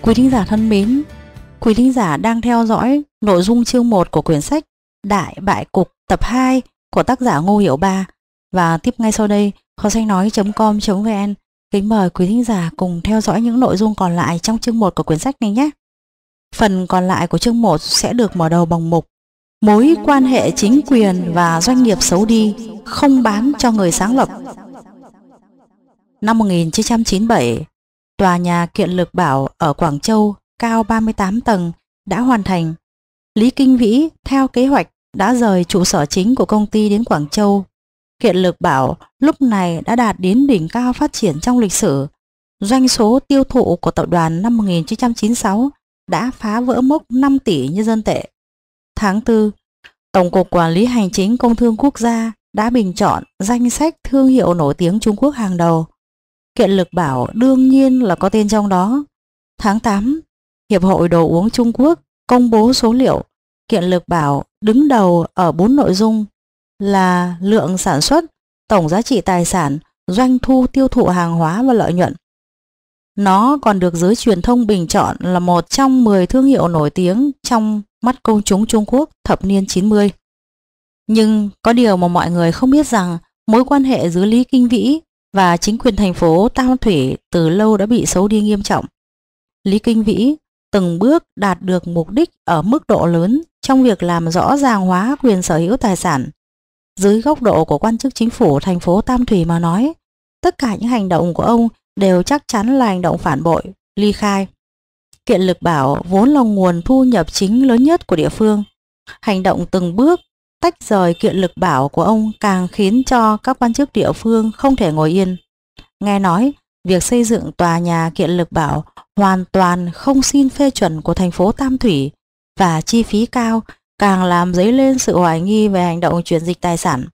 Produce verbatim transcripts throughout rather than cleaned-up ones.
Quý thính giả thân mến, quý thính giả đang theo dõi nội dung chương một của quyển sách Đại Bại Cục tập hai của tác giả Ngô Hiểu Ba, và tiếp ngay sau đây kho sách nói chấm com chấm vn kính mời quý thính giả cùng theo dõi những nội dung còn lại trong chương một của quyển sách này nhé. Phần còn lại của chương một sẽ được mở đầu bằng mục Mối quan hệ chính quyền và doanh nghiệp xấu đi, không bán cho người sáng lập. Năm một nghìn chín trăm chín mươi bảy, tòa nhà Kiện Lực Bảo ở Quảng Châu cao ba mươi tám tầng đã hoàn thành. Lý Kinh Vĩ theo kế hoạch đã rời trụ sở chính của công ty đến Quảng Châu. Kiện Lực Bảo lúc này đã đạt đến đỉnh cao phát triển trong lịch sử. Doanh số tiêu thụ của tập đoàn năm một nghìn chín trăm chín mươi sáu đã phá vỡ mốc năm tỷ nhân dân tệ. Tháng tư, Tổng cục Quản lý Hành chính Công thương Quốc gia đã bình chọn danh sách thương hiệu nổi tiếng Trung Quốc hàng đầu. Kiện Lực Bảo đương nhiên là có tên trong đó. Tháng tám, Hiệp hội Đồ uống Trung Quốc công bố số liệu. Kiện Lực Bảo đứng đầu ở bốn nội dung là lượng sản xuất, tổng giá trị tài sản, doanh thu tiêu thụ hàng hóa và lợi nhuận. Nó còn được giới truyền thông bình chọn là một trong mười thương hiệu nổi tiếng trong mắt công chúng Trung Quốc thập niên chín mươi. Nhưng có điều mà mọi người không biết rằng mối quan hệ giữa Lý Kinh Vĩ và chính quyền thành phố Tam Thủy từ lâu đã bị xấu đi nghiêm trọng. Lý Kinh Vĩ từng bước đạt được mục đích ở mức độ lớn trong việc làm rõ ràng hóa quyền sở hữu tài sản. Dưới góc độ của quan chức chính phủ thành phố Tam Thủy mà nói, tất cả những hành động của ông đều chắc chắn là hành động phản bội, ly khai. Kiện Lực Bảo vốn là nguồn thu nhập chính lớn nhất của địa phương. Hành động từng bước tách rời Kiện Lực Bảo của ông càng khiến cho các quan chức địa phương không thể ngồi yên. Nghe nói, việc xây dựng tòa nhà Kiện Lực Bảo hoàn toàn không xin phê chuẩn của thành phố Tam Thủy và chi phí cao càng làm dấy lên sự hoài nghi về hành động chuyển dịch tài sản.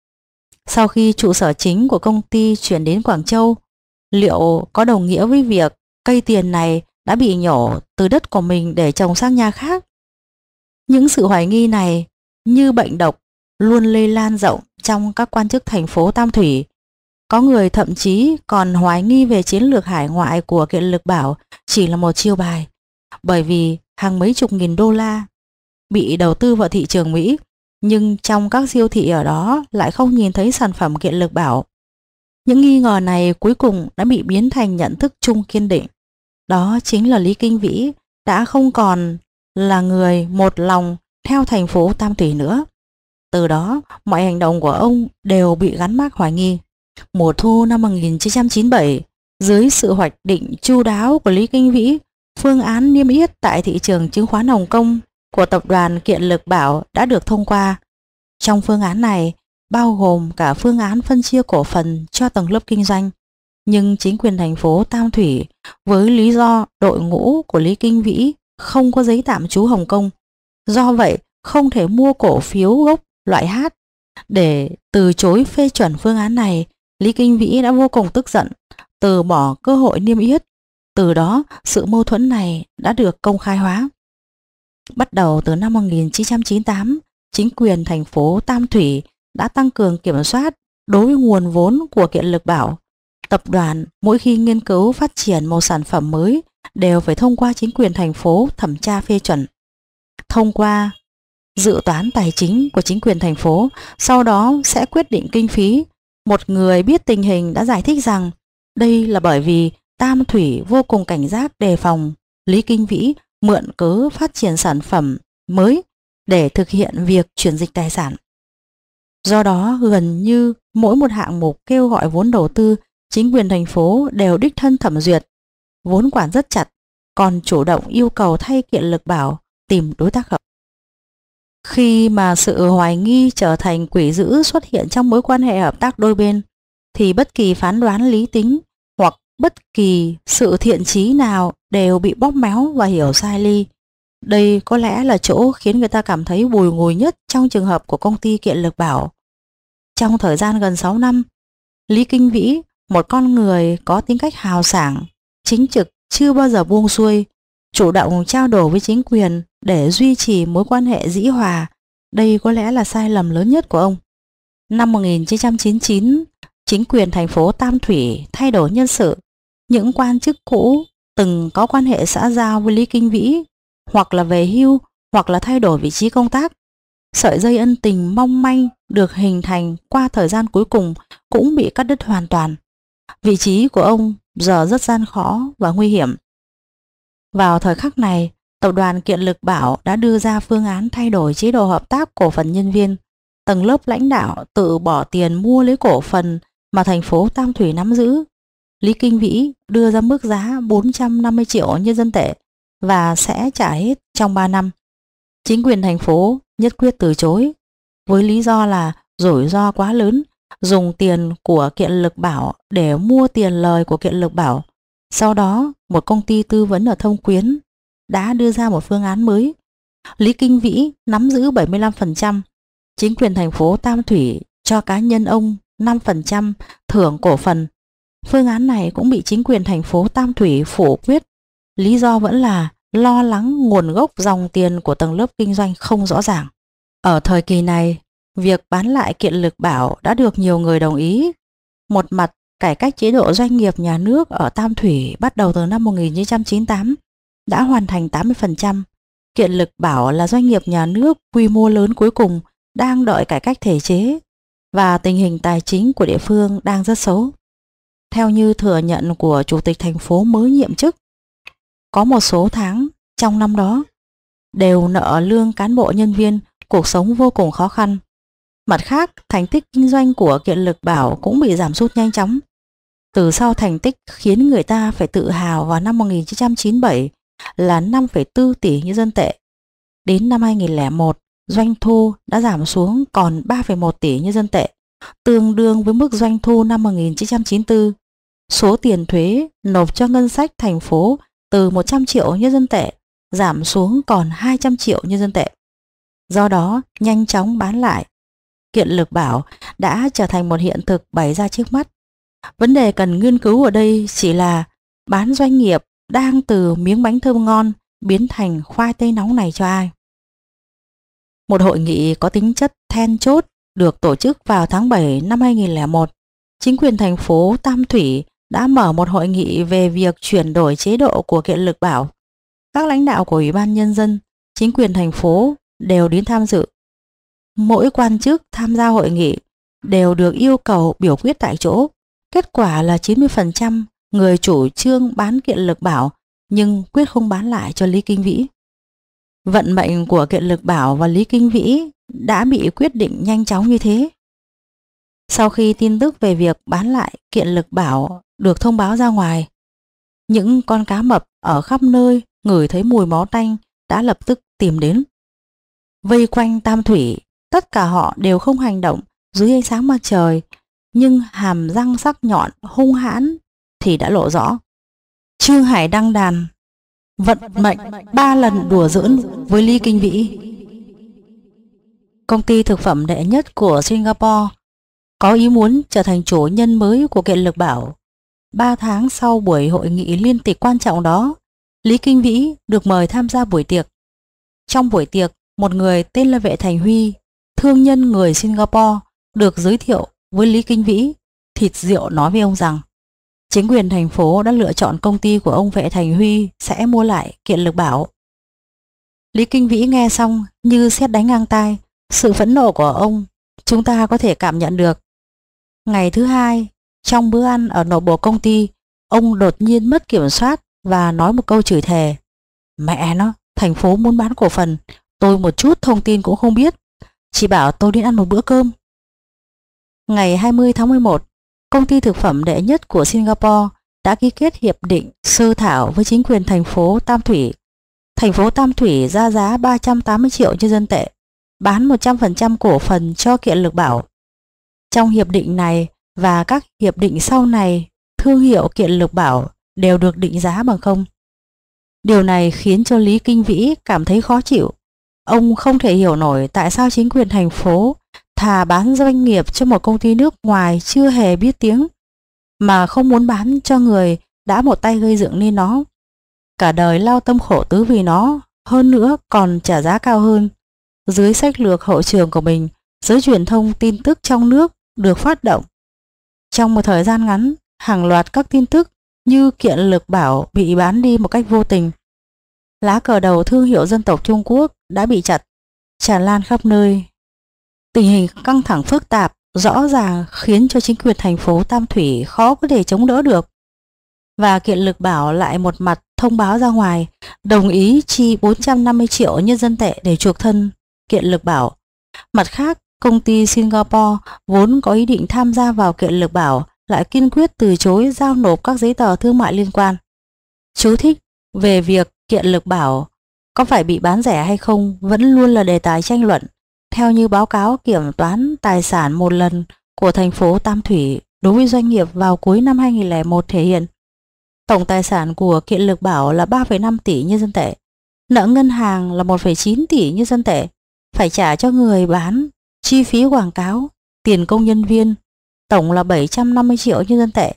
Sau khi trụ sở chính của công ty chuyển đến Quảng Châu, liệu có đồng nghĩa với việc cây tiền này đã bị nhổ từ đất của mình để trồng sang nhà khác? Những sự hoài nghi này như bệnh độc luôn lây lan rộng trong các quan chức thành phố Tam Thủy. Có người thậm chí còn hoài nghi về chiến lược hải ngoại của Kiện Lực Bảo chỉ là một chiêu bài, bởi vì hàng mấy chục nghìn đô la bị đầu tư vào thị trường Mỹ, nhưng trong các siêu thị ở đó lại không nhìn thấy sản phẩm Kiện Lực Bảo. Những nghi ngờ này cuối cùng đã bị biến thành nhận thức chung kiên định. Đó chính là Lý Kinh Vĩ đã không còn là người một lòng theo thành phố Tam Thủy nữa. Từ đó, mọi hành động của ông đều bị gắn mác hoài nghi. Mùa thu năm một nghìn chín trăm chín mươi bảy, dưới sự hoạch định chu đáo của Lý Kinh Vĩ, phương án niêm yết tại thị trường chứng khoán Hồng Kông của tập đoàn Kiện Lực Bảo đã được thông qua. Trong phương án này, bao gồm cả phương án phân chia cổ phần cho tầng lớp kinh doanh. Nhưng chính quyền thành phố Tam Thủy, với lý do đội ngũ của Lý Kinh Vĩ không có giấy tạm trú Hồng Kông, do vậy không thể mua cổ phiếu gốc loại H. Để từ chối phê chuẩn phương án này, Lý Kinh Vĩ đã vô cùng tức giận, từ bỏ cơ hội niêm yết. Từ đó, sự mâu thuẫn này đã được công khai hóa. Bắt đầu từ năm một nghìn chín trăm chín mươi tám, chính quyền thành phố Tam Thủy đã tăng cường kiểm soát đối với nguồn vốn của Kiện Lực Bảo. Tập đoàn mỗi khi nghiên cứu phát triển một sản phẩm mới đều phải thông qua chính quyền thành phố thẩm tra phê chuẩn. Thông qua dự toán tài chính của chính quyền thành phố, sau đó sẽ quyết định kinh phí. Một người biết tình hình đã giải thích rằng đây là bởi vì Tam Thủy vô cùng cảnh giác đề phòng Lý Kinh Vĩ mượn cớ phát triển sản phẩm mới để thực hiện việc chuyển dịch tài sản. Do đó, gần như mỗi một hạng mục kêu gọi vốn đầu tư, chính quyền thành phố đều đích thân thẩm duyệt, vốn quản rất chặt, còn chủ động yêu cầu thay Kiện Lực Bảo tìm đối tác hợp. Khi mà sự hoài nghi trở thành quỷ dữ xuất hiện trong mối quan hệ hợp tác đôi bên, thì bất kỳ phán đoán lý tính hoặc bất kỳ sự thiện chí nào đều bị bóp méo và hiểu sai ly. Đây có lẽ là chỗ khiến người ta cảm thấy bùi ngùi nhất trong trường hợp của công ty Kiện Lực Bảo. Trong thời gian gần sáu năm, Lý Kinh Vĩ, một con người có tính cách hào sảng, chính trực, chưa bao giờ buông xuôi, chủ động trao đổi với chính quyền để duy trì mối quan hệ dĩ hòa. Đây có lẽ là sai lầm lớn nhất của ông. Năm một nghìn chín trăm chín mươi chín, chính quyền thành phố Tam Thủy thay đổi nhân sự. Những quan chức cũ từng có quan hệ xã giao với Lý Kinh Vĩ, hoặc là về hưu, hoặc là thay đổi vị trí công tác. Sợi dây ân tình mong manh được hình thành qua thời gian cuối cùng cũng bị cắt đứt hoàn toàn. Vị trí của ông giờ rất gian khó và nguy hiểm. Vào thời khắc này, tập đoàn Kiện Lực Bảo đã đưa ra phương án thay đổi chế độ hợp tác cổ phần nhân viên. Tầng lớp lãnh đạo tự bỏ tiền mua lấy cổ phần mà thành phố Tam Thủy nắm giữ. Lý Kinh Vĩ đưa ra mức giá bốn trăm năm mươi triệu nhân dân tệ và sẽ trả hết trong ba năm. Chính quyền thành phố nhất quyết từ chối, với lý do là rủi ro quá lớn, dùng tiền của Kiện Lực Bảo để mua tiền lời của Kiện Lực Bảo. Sau đó, một công ty tư vấn ở Thông Quyến đã đưa ra một phương án mới. Lý Kinh Vĩ nắm giữ bảy mươi lăm phần trăm, chính quyền thành phố Tam Thủy cho cá nhân ông năm phần trăm thưởng cổ phần. Phương án này cũng bị chính quyền thành phố Tam Thủy phủ quyết. Lý do vẫn là lo lắng nguồn gốc dòng tiền của tầng lớp kinh doanh không rõ ràng. Ở thời kỳ này, việc bán lại Kiện Lực Bảo đã được nhiều người đồng ý. Một mặt, cải cách chế độ doanh nghiệp nhà nước ở Tam Thủy bắt đầu từ năm một nghìn chín trăm chín mươi tám đã hoàn thành tám mươi phần trăm. Kiện Lực Bảo là doanh nghiệp nhà nước quy mô lớn cuối cùng đang đợi cải cách thể chế, và tình hình tài chính của địa phương đang rất xấu. Theo như thừa nhận của Chủ tịch thành phố mới nhậm chức, có một số tháng trong năm đó đều nợ lương cán bộ nhân viên, cuộc sống vô cùng khó khăn. Mặt khác, thành tích kinh doanh của Kiện Lực Bảo cũng bị giảm sút nhanh chóng. Từ sau thành tích khiến người ta phải tự hào vào năm một nghìn chín trăm chín mươi bảy là năm phẩy bốn tỷ nhân dân tệ, đến năm hai nghìn không trăm lẻ một, doanh thu đã giảm xuống còn ba phẩy một tỷ nhân dân tệ, tương đương với mức doanh thu năm một nghìn chín trăm chín mươi tư. Số tiền thuế nộp cho ngân sách thành phố từ một trăm triệu nhân dân tệ giảm xuống còn hai trăm triệu nhân dân tệ. Do đó, nhanh chóng bán lại Kiện Lực Bảo đã trở thành một hiện thực bày ra trước mắt. Vấn đề cần nghiên cứu ở đây chỉ là bán doanh nghiệp đang từ miếng bánh thơm ngon biến thành khoai tây nóng này cho ai. Một hội nghị có tính chất then chốt được tổ chức vào tháng bảy năm hai nghìn không trăm lẻ một. Chính quyền thành phố Tam Thủy đã mở một hội nghị về việc chuyển đổi chế độ của Kiện Lực Bảo. Các lãnh đạo của Ủy ban Nhân dân, chính quyền thành phố đều đến tham dự. Mỗi quan chức tham gia hội nghị đều được yêu cầu biểu quyết tại chỗ. Kết quả là chín mươi phần trăm người chủ trương bán Kiện Lực Bảo nhưng quyết không bán lại cho Lý Kinh Vĩ. Vận mệnh của Kiện Lực Bảo và Lý Kinh Vĩ đã bị quyết định nhanh chóng như thế. Sau khi tin tức về việc bán lại Kiện Lực Bảo được thông báo ra ngoài, những con cá mập ở khắp nơi ngửi thấy mùi máu tanh đã lập tức tìm đến. Vây quanh Tam Thủy, tất cả họ đều không hành động dưới ánh sáng mặt trời, nhưng hàm răng sắc nhọn hung hãn thì đã lộ rõ. Trương Hải đăng đàn, vận mệnh ba lần đùa giỡn với Lý Kinh Vĩ. Công ty thực phẩm đệ nhất của Singapore có ý muốn trở thành chủ nhân mới của Kiện Lực Bảo. Ba tháng sau buổi hội nghị liên tịch quan trọng đó, Lý Kinh Vĩ được mời tham gia buổi tiệc. Trong buổi tiệc, một người tên là Vệ Thành Huy, thương nhân người Singapore, được giới thiệu với Lý Kinh Vĩ. Thịt rượu nói với ông rằng chính quyền thành phố đã lựa chọn công ty của ông Vệ Thành Huy sẽ mua lại Kiện Lực Bảo. Lý Kinh Vĩ nghe xong như sét đánh ngang tai. Sự phẫn nộ của ông chúng ta có thể cảm nhận được. Ngày thứ hai, trong bữa ăn ở nội bộ công ty, ông đột nhiên mất kiểm soát và nói một câu chửi thề. Mẹ nó, thành phố muốn bán cổ phần, tôi một chút thông tin cũng không biết, chỉ bảo tôi đến ăn một bữa cơm. Ngày hai mươi tháng mười một, công ty thực phẩm đệ nhất của Singapore đã ký kết hiệp định sơ thảo với chính quyền thành phố Tam Thủy. Thành phố Tam Thủy ra giá ba trăm tám mươi triệu nhân dân tệ, bán một trăm phần trăm cổ phần cho Kiện Lực Bảo. Trong hiệp định này và các hiệp định sau này, thương hiệu Kiện Lực Bảo đều được định giá bằng không. Điều này khiến cho Lý Kinh Vĩ cảm thấy khó chịu. Ông không thể hiểu nổi tại sao chính quyền thành phố thà bán doanh nghiệp cho một công ty nước ngoài chưa hề biết tiếng, mà không muốn bán cho người đã một tay gây dựng nên nó. Cả đời lao tâm khổ tứ vì nó, hơn nữa còn trả giá cao hơn. Dưới sách lược hậu trường của mình, giới truyền thông tin tức trong nước được phát động. Trong một thời gian ngắn, hàng loạt các tin tức như Kiện Lực Bảo bị bán đi một cách vô tình. Lá cờ đầu thương hiệu dân tộc Trung Quốc đã bị chặt, tràn lan khắp nơi. Tình hình căng thẳng phức tạp rõ ràng khiến cho chính quyền thành phố Tam Thủy khó có thể chống đỡ được. Và Kiện Lực Bảo lại một mặt thông báo ra ngoài đồng ý chi bốn trăm năm mươi triệu nhân dân tệ để chuộc thân Kiện Lực Bảo. Mặt khác, công ty Singapore vốn có ý định tham gia vào Kiện Lực Bảo lại kiên quyết từ chối giao nộp các giấy tờ thương mại liên quan. Chú thích về việc Kiện Lực Bảo có phải bị bán rẻ hay không vẫn luôn là đề tài tranh luận. Theo như báo cáo kiểm toán tài sản một lần của thành phố Tam Thủy đối với doanh nghiệp vào cuối năm hai nghìn không trăm lẻ một thể hiện, tổng tài sản của Kiện Lực Bảo là ba phẩy năm tỷ nhân dân tệ, nợ ngân hàng là một phẩy chín tỷ nhân dân tệ, phải trả cho người bán chi phí quảng cáo, tiền công nhân viên, tổng là bảy trăm năm mươi triệu nhân dân tệ.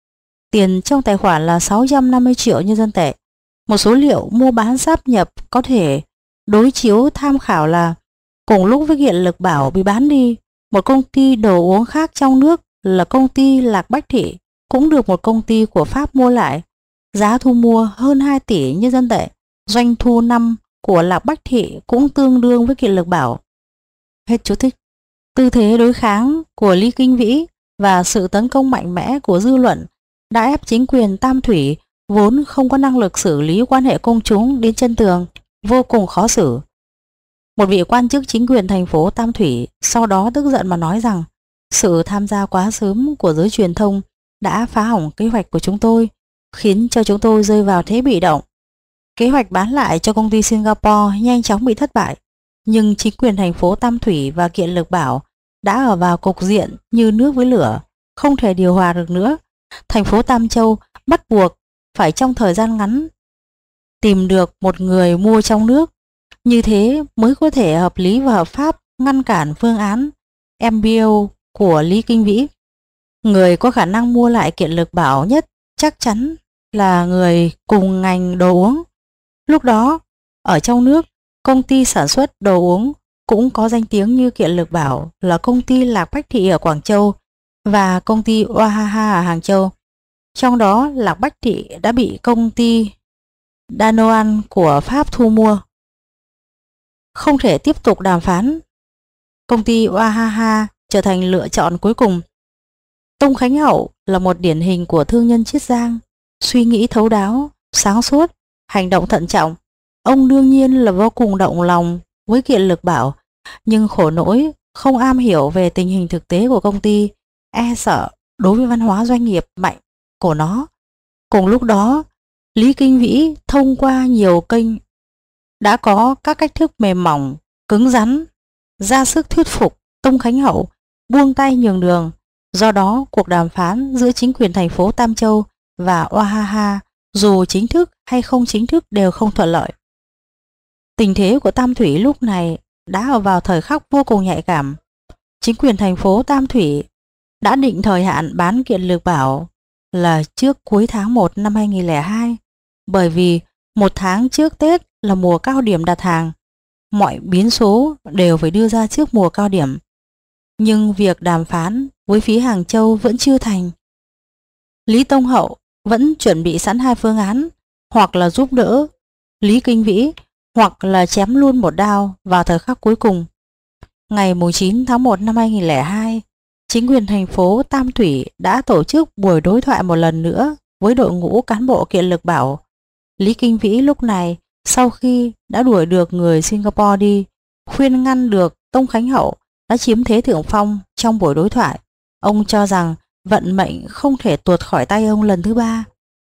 Tiền trong tài khoản là sáu trăm năm mươi triệu nhân dân tệ. Một số liệu mua bán sáp nhập có thể đối chiếu tham khảo là cùng lúc với Kiện Lực Bảo bị bán đi, một công ty đồ uống khác trong nước là công ty Lạc Bách Thị cũng được một công ty của Pháp mua lại. Giá thu mua hơn hai tỷ nhân dân tệ. Doanh thu năm của Lạc Bách Thị cũng tương đương với Kiện Lực Bảo. Hết chú thích. Tư thế đối kháng của Lý Kinh Vĩ và sự tấn công mạnh mẽ của dư luận đã ép chính quyền Tam Thủy vốn không có năng lực xử lý quan hệ công chúng đến chân tường, vô cùng khó xử. Một vị quan chức chính quyền thành phố Tam Thủy sau đó tức giận mà nói rằng sự tham gia quá sớm của giới truyền thông đã phá hỏng kế hoạch của chúng tôi, khiến cho chúng tôi rơi vào thế bị động. Kế hoạch bán lại cho công ty Singapore nhanh chóng bị thất bại, nhưng chính quyền thành phố Tam Thủy và Kiện Lực Bảo đã ở vào cục diện như nước với lửa, không thể điều hòa được nữa. Thành phố Tam Châu bắt buộc phải trong thời gian ngắn tìm được một người mua trong nước, như thế mới có thể hợp lý và hợp pháp ngăn cản phương án em bê ô của Lý Kinh Vĩ. Người có khả năng mua lại Kiện Lực Bảo nhất chắc chắn là người cùng ngành đồ uống. Lúc đó, ở trong nước, công ty sản xuất đồ uống cũng có danh tiếng như Kiện Lực Bảo là công ty Lạc Bách Thị ở Quảng Châu và công ty Oahaha ở Hàng Châu. Trong đó, Lạc Bách Thị đã bị công ty Danoan của Pháp thu mua. Không thể tiếp tục đàm phán, công ty Oahaha trở thành lựa chọn cuối cùng. Tông Khánh Hậu là một điển hình của thương nhân Chiết Giang, suy nghĩ thấu đáo, sáng suốt, hành động thận trọng. Ông đương nhiên là vô cùng động lòng với Kiện Lực Bảo, nhưng khổ nỗi không am hiểu về tình hình thực tế của công ty, e sợ đối với văn hóa doanh nghiệp mạnh của nó. Cùng lúc đó, Lý Kinh Vĩ thông qua nhiều kênh đã có các cách thức mềm mỏng, cứng rắn, ra sức thuyết phục Tông Khánh Hậu buông tay nhường đường. Do đó, cuộc đàm phán giữa chính quyền thành phố Tam Châu và Oahaha dù chính thức hay không chính thức đều không thuận lợi. Tình thế của Tam Thủy lúc này đã ở vào thời khắc vô cùng nhạy cảm. Chính quyền thành phố Tam Thủy đã định thời hạn bán Kiện Lực Bảo là trước cuối tháng một năm hai nghìn không trăm lẻ hai, bởi vì một tháng trước Tết là mùa cao điểm đặt hàng. Mọi biến số đều phải đưa ra trước mùa cao điểm. Nhưng việc đàm phán với phía Hàng Châu vẫn chưa thành. Lý Tông Hậu vẫn chuẩn bị sẵn hai phương án, hoặc là giúp đỡ Lý Kinh Vĩ, hoặc là chém luôn một đao vào thời khắc cuối cùng. Ngày chín tháng một năm hai nghìn không trăm lẻ hai, chính quyền thành phố Tam Thủy đã tổ chức buổi đối thoại một lần nữa với đội ngũ cán bộ Kiện Lực Bảo. Lý Kinh Vĩ lúc này, sau khi đã đuổi được người Singapore đi, khuyên ngăn được Tông Khánh Hậu, đã chiếm thế thượng phong trong buổi đối thoại. Ông cho rằng vận mệnh không thể tuột khỏi tay ông lần thứ ba.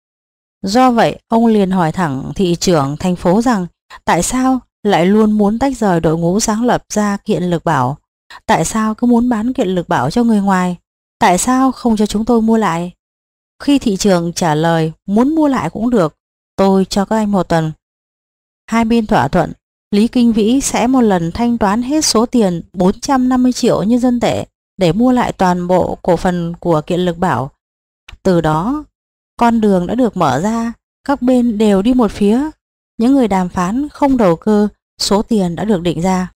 Do vậy, ông liền hỏi thẳng thị trưởng thành phố rằng tại sao lại luôn muốn tách rời đội ngũ sáng lập ra Kiện Lực Bảo? Tại sao cứ muốn bán Kiện Lực Bảo cho người ngoài? Tại sao không cho chúng tôi mua lại? Khi thị trưởng trả lời muốn mua lại cũng được, tôi cho các anh một tuần. Hai bên thỏa thuận, Lý Kinh Vĩ sẽ một lần thanh toán hết số tiền bốn trăm năm mươi triệu nhân dân tệ để mua lại toàn bộ cổ phần của Kiện Lực Bảo. Từ đó, con đường đã được mở ra, các bên đều đi một phía. Những người đàm phán không đầu cơ, số tiền đã được định ra.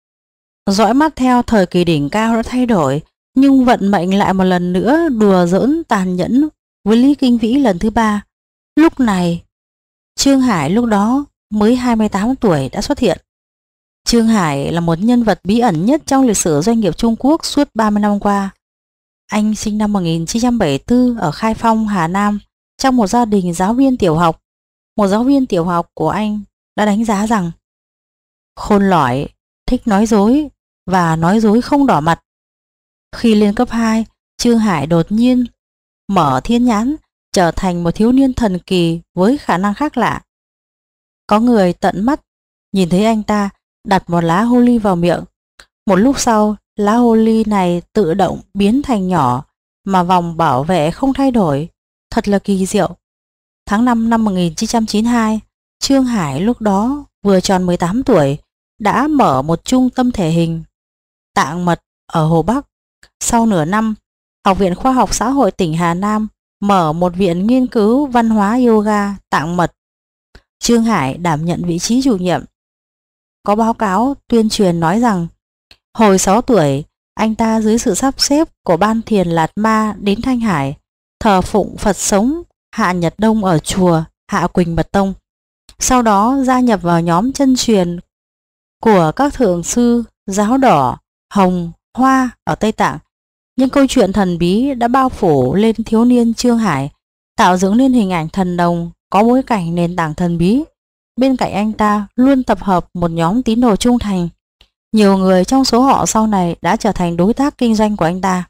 Dõi mắt theo thời kỳ đỉnh cao đã thay đổi, nhưng vận mệnh lại một lần nữa đùa giỡn tàn nhẫn với Lý Kinh Vĩ lần thứ ba. Lúc này, Trương Hải lúc đó mới hai mươi tám tuổi đã xuất hiện. Trương Hải là một nhân vật bí ẩn nhất trong lịch sử doanh nghiệp Trung Quốc suốt ba mươi năm qua. Anh sinh năm một nghìn chín trăm bảy mươi tư ở Khai Phong, Hà Nam, trong một gia đình giáo viên tiểu học. Một giáo viên tiểu học của anh đã đánh giá rằng khôn lỏi, thích nói dối và nói dối không đỏ mặt. Khi lên cấp hai, Trương Hải đột nhiên mở thiên nhãn, trở thành một thiếu niên thần kỳ với khả năng khác lạ. Có người tận mắt nhìn thấy anh ta đặt một lá hồ ly vào miệng. Một lúc sau, lá hồ ly này tự động biến thành nhỏ mà vòng bảo vệ không thay đổi. Thật là kỳ diệu. Tháng năm năm một nghìn chín trăm chín mươi hai, Trương Hải lúc đó vừa tròn mười tám tuổi, đã mở một trung tâm thể hình Tạng Mật ở Hồ Bắc. Sau nửa năm, Học viện Khoa học Xã hội tỉnh Hà Nam mở một viện nghiên cứu văn hóa yoga Tạng Mật. Trương Hải đảm nhận vị trí chủ nhiệm. Có báo cáo tuyên truyền nói rằng hồi sáu tuổi, anh ta dưới sự sắp xếp của Ban Thiền Lạt Ma đến Thanh Hải, thờ phụng Phật sống Hạ Nhật Đông ở chùa Hạ Quỳnh Bật Tông. Sau đó gia nhập vào nhóm chân truyền của các thượng sư giáo đỏ, hồng, hoa ở Tây Tạng. Nhưng câu chuyện thần bí đã bao phủ lên thiếu niên Trương Hải, tạo dựng nên hình ảnh thần đồng có bối cảnh nền tảng thần bí. Bên cạnh anh ta luôn tập hợp một nhóm tín đồ trung thành. Nhiều người trong số họ sau này đã trở thành đối tác kinh doanh của anh ta.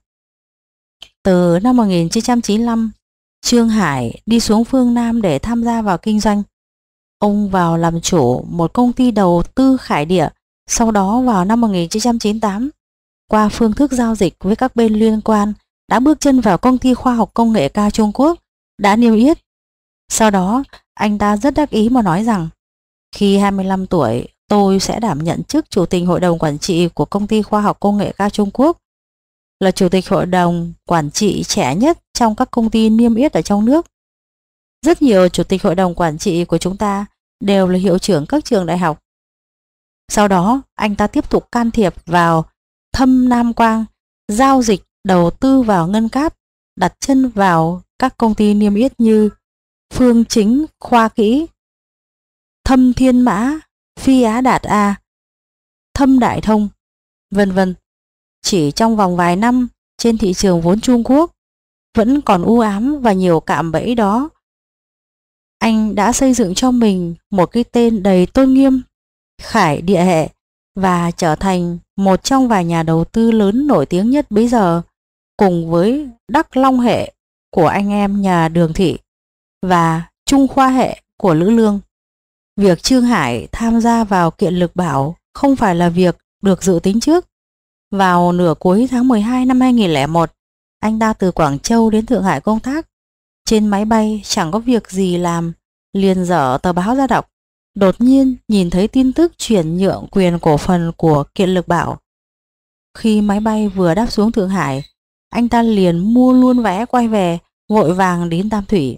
Từ năm một nghìn chín trăm chín mươi lăm, Trương Hải đi xuống phương Nam để tham gia vào kinh doanh. Ông vào làm chủ một công ty đầu tư khải địa. Sau đó vào năm một nghìn chín trăm chín mươi tám, qua phương thức giao dịch với các bên liên quan, đã bước chân vào công ty khoa học công nghệ cao Trung Quốc, đã niêm yết. Sau đó, anh ta rất đắc ý mà nói rằng, khi hai mươi lăm tuổi, tôi sẽ đảm nhận chức chủ tịch hội đồng quản trị của công ty khoa học công nghệ cao Trung Quốc, là chủ tịch hội đồng quản trị trẻ nhất trong các công ty niêm yết ở trong nước. Rất nhiều chủ tịch hội đồng quản trị của chúng ta đều là hiệu trưởng các trường đại học. Sau đó, anh ta tiếp tục can thiệp vào Thâm Nam Quang, giao dịch đầu tư vào ngân cáp, đặt chân vào các công ty niêm yết như Phương Chính Khoa Kỹ, Thâm Thiên Mã, Phi Á Đạt A, Thâm Đại Thông, vân vân. Chỉ trong vòng vài năm, trên thị trường vốn Trung Quốc vẫn còn u ám và nhiều cạm bẫy đó, anh đã xây dựng cho mình một cái tên đầy tôn nghiêm, Khải Địa Hệ, và trở thành một trong vài nhà đầu tư lớn nổi tiếng nhất bấy giờ, cùng với Đắc Long Hệ của anh em nhà Đường Thị và Trung Khoa Hệ của Lữ Lương. Việc Trương Hải tham gia vào Kiện Lực Bảo không phải là việc được dự tính trước. Vào nửa cuối tháng mười hai năm hai nghìn lẻ một, anh ta từ Quảng Châu đến Thượng Hải công tác. Trên máy bay chẳng có việc gì làm, liền dở tờ báo ra đọc. Đột nhiên nhìn thấy tin tức chuyển nhượng quyền cổ phần của Kiện Lực Bảo. Khi máy bay vừa đáp xuống Thượng Hải, anh ta liền mua luôn vé quay về, vội vàng đến Tam Thủy.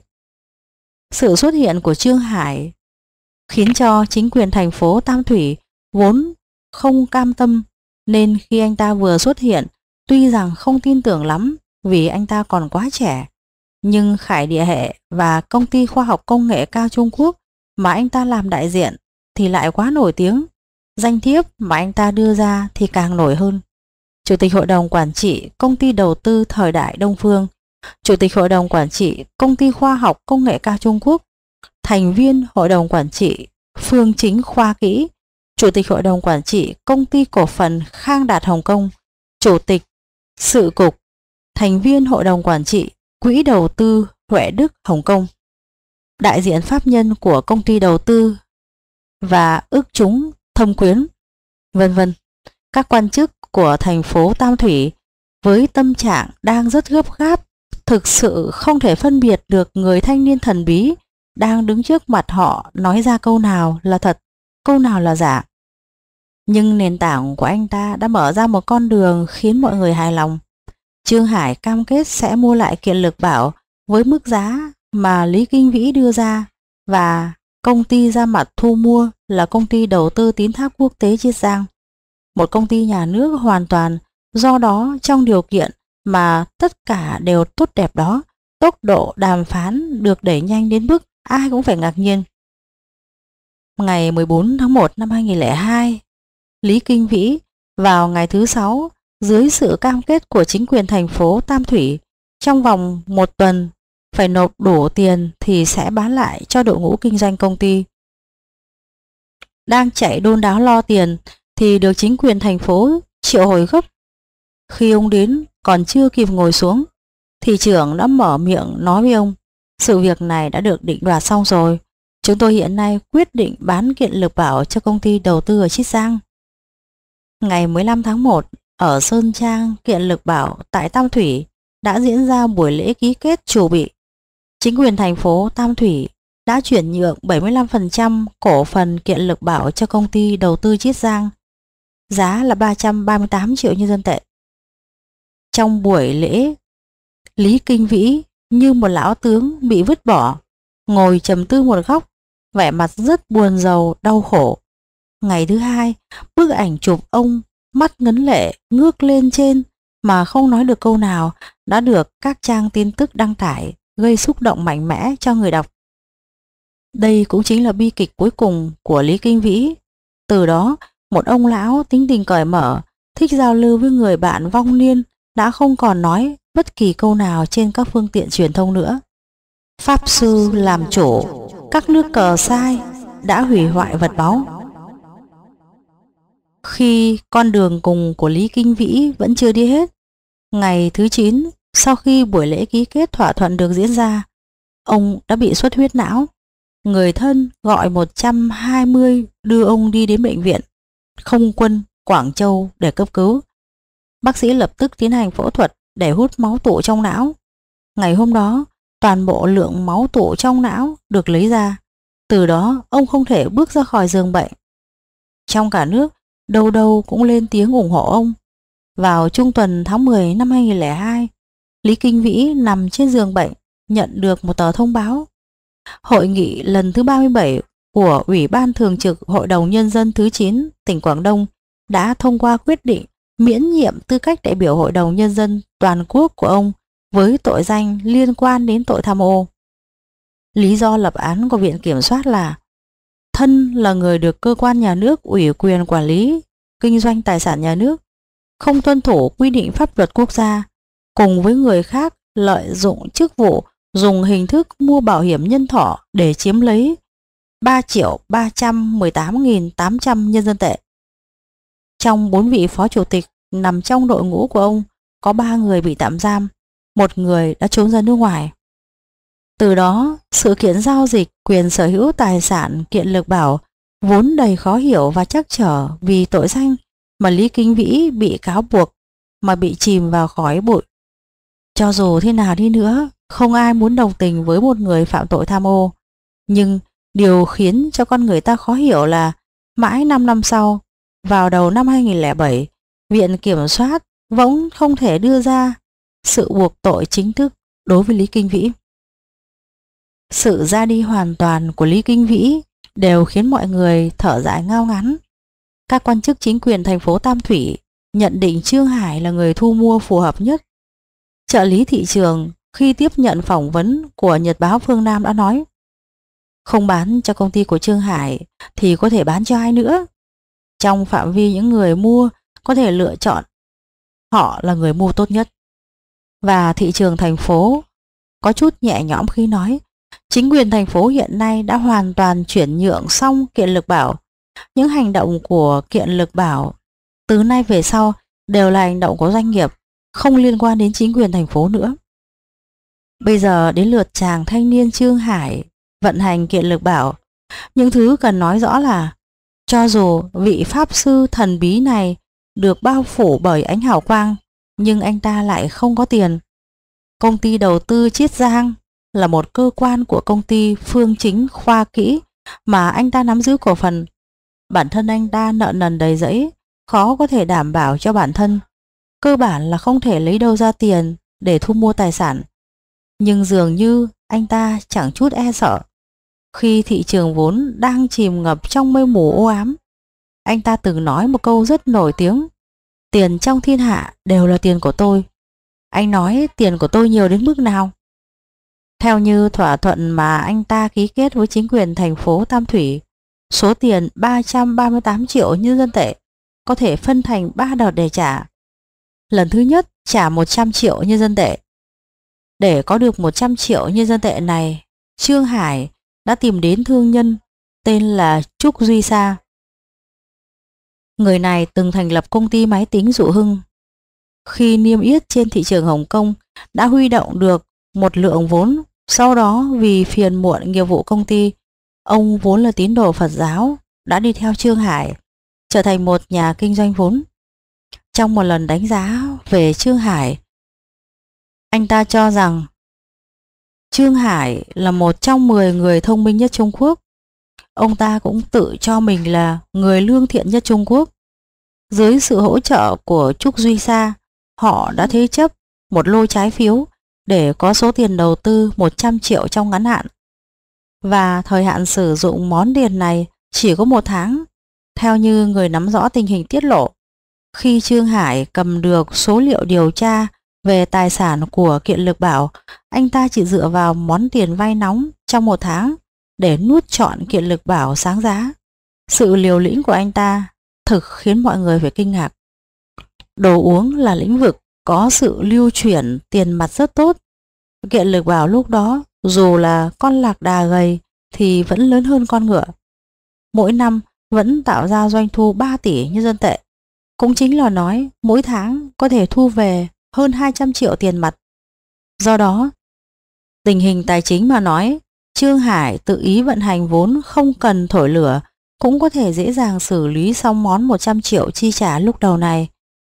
Sự xuất hiện của Trương Hải khiến cho chính quyền thành phố Tam Thủy vốn không cam tâm, nên khi anh ta vừa xuất hiện, tuy rằng không tin tưởng lắm vì anh ta còn quá trẻ, nhưng Khải Địa Hệ và công ty khoa học công nghệ cao Trung Quốc mà anh ta làm đại diện thì lại quá nổi tiếng. Danh thiếp mà anh ta đưa ra thì càng nổi hơn. Chủ tịch hội đồng quản trị công ty đầu tư Thời Đại Đông Phương, Chủ tịch hội đồng quản trị công ty khoa học công nghệ cao Trung Quốc, thành viên hội đồng quản trị Phương Chính Khoa Kỹ, Chủ tịch hội đồng quản trị công ty cổ phần Khang Đạt Hồng Kông, Chủ tịch sự cục, thành viên hội đồng quản trị Quỹ đầu tư Huệ Đức Hồng Kông, đại diện pháp nhân của công ty đầu tư và ước chúng Thâm Quyến, vân vân. Các quan chức của thành phố Tam Thủy với tâm trạng đang rất gấp gáp, thực sự không thể phân biệt được người thanh niên thần bí đang đứng trước mặt họ nói ra câu nào là thật, câu nào là giả. Nhưng nền tảng của anh ta đã mở ra một con đường khiến mọi người hài lòng. Trương Hải cam kết sẽ mua lại Kiện Lực Bảo với mức giá mà Lý Kinh Vĩ đưa ra, và công ty ra mặt thu mua là công ty đầu tư tín thác quốc tế Chiết Giang, một công ty nhà nước hoàn toàn. Do đó, trong điều kiện mà tất cả đều tốt đẹp đó, tốc độ đàm phán được đẩy nhanh đến mức ai cũng phải ngạc nhiên. Ngày mười bốn tháng một năm hai nghìn không trăm lẻ hai, Lý Kinh Vĩ vào ngày thứ sáu dưới sự cam kết của chính quyền thành phố Tam Thủy trong vòng một tuần phải nộp đủ tiền thì sẽ bán lại cho đội ngũ kinh doanh công ty. Đang chạy đôn đáo lo tiền thì được chính quyền thành phố triệu hồi gấp. Khi ông đến còn chưa kịp ngồi xuống, thị trưởng đã mở miệng nói với ông: sự việc này đã được định đoạt xong rồi. Chúng tôi hiện nay quyết định bán Kiện Lực Bảo cho công ty đầu tư ở Chiết Giang. Ngày mười lăm tháng một, ở Sơn Trang Kiện Lực Bảo tại Tam Thủy đã diễn ra buổi lễ ký kết chủ bị. Chính quyền thành phố Tam Thủy đã chuyển nhượng bảy mươi lăm phần trăm cổ phần Kiện Lực Bảo cho công ty đầu tư Chiết Giang, giá là ba trăm ba mươi tám triệu nhân dân tệ. Trong buổi lễ, Lý Kinh Vĩ như một lão tướng bị vứt bỏ, ngồi trầm tư một góc, vẻ mặt rất buồn rầu, đau khổ. Ngày thứ hai, bức ảnh chụp ông mắt ngấn lệ ngước lên trên mà không nói được câu nào đã được các trang tin tức đăng tải, gây xúc động mạnh mẽ cho người đọc. Đây cũng chính là bi kịch cuối cùng của Lý Kinh Vĩ. Từ đó, một ông lão tính tình cởi mở, thích giao lưu với người bạn vong niên đã không còn nói bất kỳ câu nào trên các phương tiện truyền thông nữa. Pháp sư làm chủ, các nước cờ sai đã hủy hoại vật báu. Khi con đường cùng của Lý Kinh Vĩ vẫn chưa đi hết, ngày thứ chín, sau khi buổi lễ ký kết thỏa thuận được diễn ra, ông đã bị xuất huyết não. Người thân gọi một trăm hai mươi đưa ông đi đến bệnh viện Không quân Quảng Châu để cấp cứu. Bác sĩ lập tức tiến hành phẫu thuật để hút máu tụ trong não. Ngày hôm đó, toàn bộ lượng máu tụ trong não được lấy ra. Từ đó, ông không thể bước ra khỏi giường bệnh. Trong cả nước, đâu đâu cũng lên tiếng ủng hộ ông. Vào trung tuần tháng mười năm hai nghìn không trăm lẻ hai, Lý Kinh Vĩ nằm trên giường bệnh nhận được một tờ thông báo. Hội nghị lần thứ ba mươi bảy của Ủy ban Thường trực Hội đồng Nhân dân thứ chín tỉnh Quảng Đông đã thông qua quyết định miễn nhiệm tư cách đại biểu Hội đồng Nhân dân toàn quốc của ông với tội danh liên quan đến tội tham ô. Lý do lập án của Viện Kiểm soát là thân là người được cơ quan nhà nước ủy quyền quản lý kinh doanh tài sản nhà nước, không tuân thủ quy định pháp luật quốc gia, cùng với người khác lợi dụng chức vụ dùng hình thức mua bảo hiểm nhân thọ để chiếm lấy ba triệu ba trăm mười tám nghìn tám trăm nhân dân tệ. Trong bốn vị phó chủ tịch nằm trong đội ngũ của ông, có ba người bị tạm giam, một người đã trốn ra nước ngoài. Từ đó, sự kiện giao dịch quyền sở hữu tài sản Kiện Lực Bảo vốn đầy khó hiểu và trắc trở vì tội danh mà Lý Kinh Vĩ bị cáo buộc mà bị chìm vào khói bụi. Cho dù thế nào đi nữa, không ai muốn đồng tình với một người phạm tội tham ô. Nhưng điều khiến cho con người ta khó hiểu là mãi năm năm sau, vào đầu năm hai nghìn không trăm lẻ bảy, Viện Kiểm soát vẫn không thể đưa ra sự buộc tội chính thức đối với Lý Kinh Vĩ. Sự ra đi hoàn toàn của Lý Kinh Vĩ đều khiến mọi người thở dài ngao ngắn. Các quan chức chính quyền thành phố Tam Thủy nhận định Trương Hải là người thu mua phù hợp nhất. Trợ lý thị trường khi tiếp nhận phỏng vấn của Nhật báo Phương Nam đã nói: không bán cho công ty của Trương Hải thì có thể bán cho ai nữa? Trong phạm vi những người mua có thể lựa chọn, họ là người mua tốt nhất. Và thị trường thành phố có chút nhẹ nhõm khi nói chính quyền thành phố hiện nay đã hoàn toàn chuyển nhượng xong Kiện Lực Bảo. Những hành động của Kiện Lực Bảo từ nay về sau đều là hành động của doanh nghiệp, không liên quan đến chính quyền thành phố nữa. Bây giờ đến lượt chàng thanh niên Trương Hải vận hành Kiện Lực Bảo. Những thứ cần nói rõ là cho dù vị pháp sư thần bí này được bao phủ bởi ánh hào quang, nhưng anh ta lại không có tiền. Công ty đầu tư Chiết Giang là một cơ quan của công ty Phương Chính Khoa Kỹ mà anh ta nắm giữ cổ phần. Bản thân anh ta nợ nần đầy rẫy, khó có thể đảm bảo cho bản thân. Cơ bản là không thể lấy đâu ra tiền để thu mua tài sản. Nhưng dường như anh ta chẳng chút e sợ. Khi thị trường vốn đang chìm ngập trong mây mù u ám, anh ta từng nói một câu rất nổi tiếng: tiền trong thiên hạ đều là tiền của tôi. Anh nói tiền của tôi nhiều đến mức nào? Theo như thỏa thuận mà anh ta ký kết với chính quyền thành phố Tam Thủy, số tiền ba trăm ba mươi tám triệu nhân dân tệ có thể phân thành ba đợt để trả. Lần thứ nhất trả một trăm triệu nhân dân tệ. Để có được một trăm triệu nhân dân tệ này, Trương Hải đã tìm đến thương nhân tên là Trúc Duy Sa. Người này từng thành lập công ty máy tính Dụ Hưng. Khi niêm yết trên thị trường Hồng Kông đã huy động được một lượng vốn. Sau đó vì phiền muộn nghiệp vụ công ty, ông vốn là tín đồ Phật giáo đã đi theo Trương Hải trở thành một nhà kinh doanh vốn. Trong một lần đánh giá về Trương Hải, anh ta cho rằng Trương Hải là một trong mười người thông minh nhất Trung Quốc. Ông ta cũng tự cho mình là người lương thiện nhất Trung Quốc. Dưới sự hỗ trợ của Trúc Duy Sa, họ đã thế chấp một lô trái phiếu để có số tiền đầu tư một trăm triệu trong ngắn hạn. Và thời hạn sử dụng món tiền này chỉ có một tháng. Theo như người nắm rõ tình hình tiết lộ, khi Trương Hải cầm được số liệu điều tra về tài sản của Kiện Lực Bảo, anh ta chỉ dựa vào món tiền vay nóng trong một tháng để nuốt trọn Kiện Lực Bảo sáng giá. Sự liều lĩnh của anh ta thực khiến mọi người phải kinh ngạc. Đồ uống là lĩnh vực có sự lưu chuyển tiền mặt rất tốt. Kiện Lực Bảo lúc đó dù là con lạc đà gầy thì vẫn lớn hơn con ngựa. Mỗi năm vẫn tạo ra doanh thu ba tỷ nhân dân tệ. Cũng chính là nói mỗi tháng có thể thu về hơn hai trăm triệu tiền mặt. Do đó, tình hình tài chính mà nói, Trương Hải tự ý vận hành vốn không cần thổi lửa cũng có thể dễ dàng xử lý xong món một trăm triệu chi trả lúc đầu này.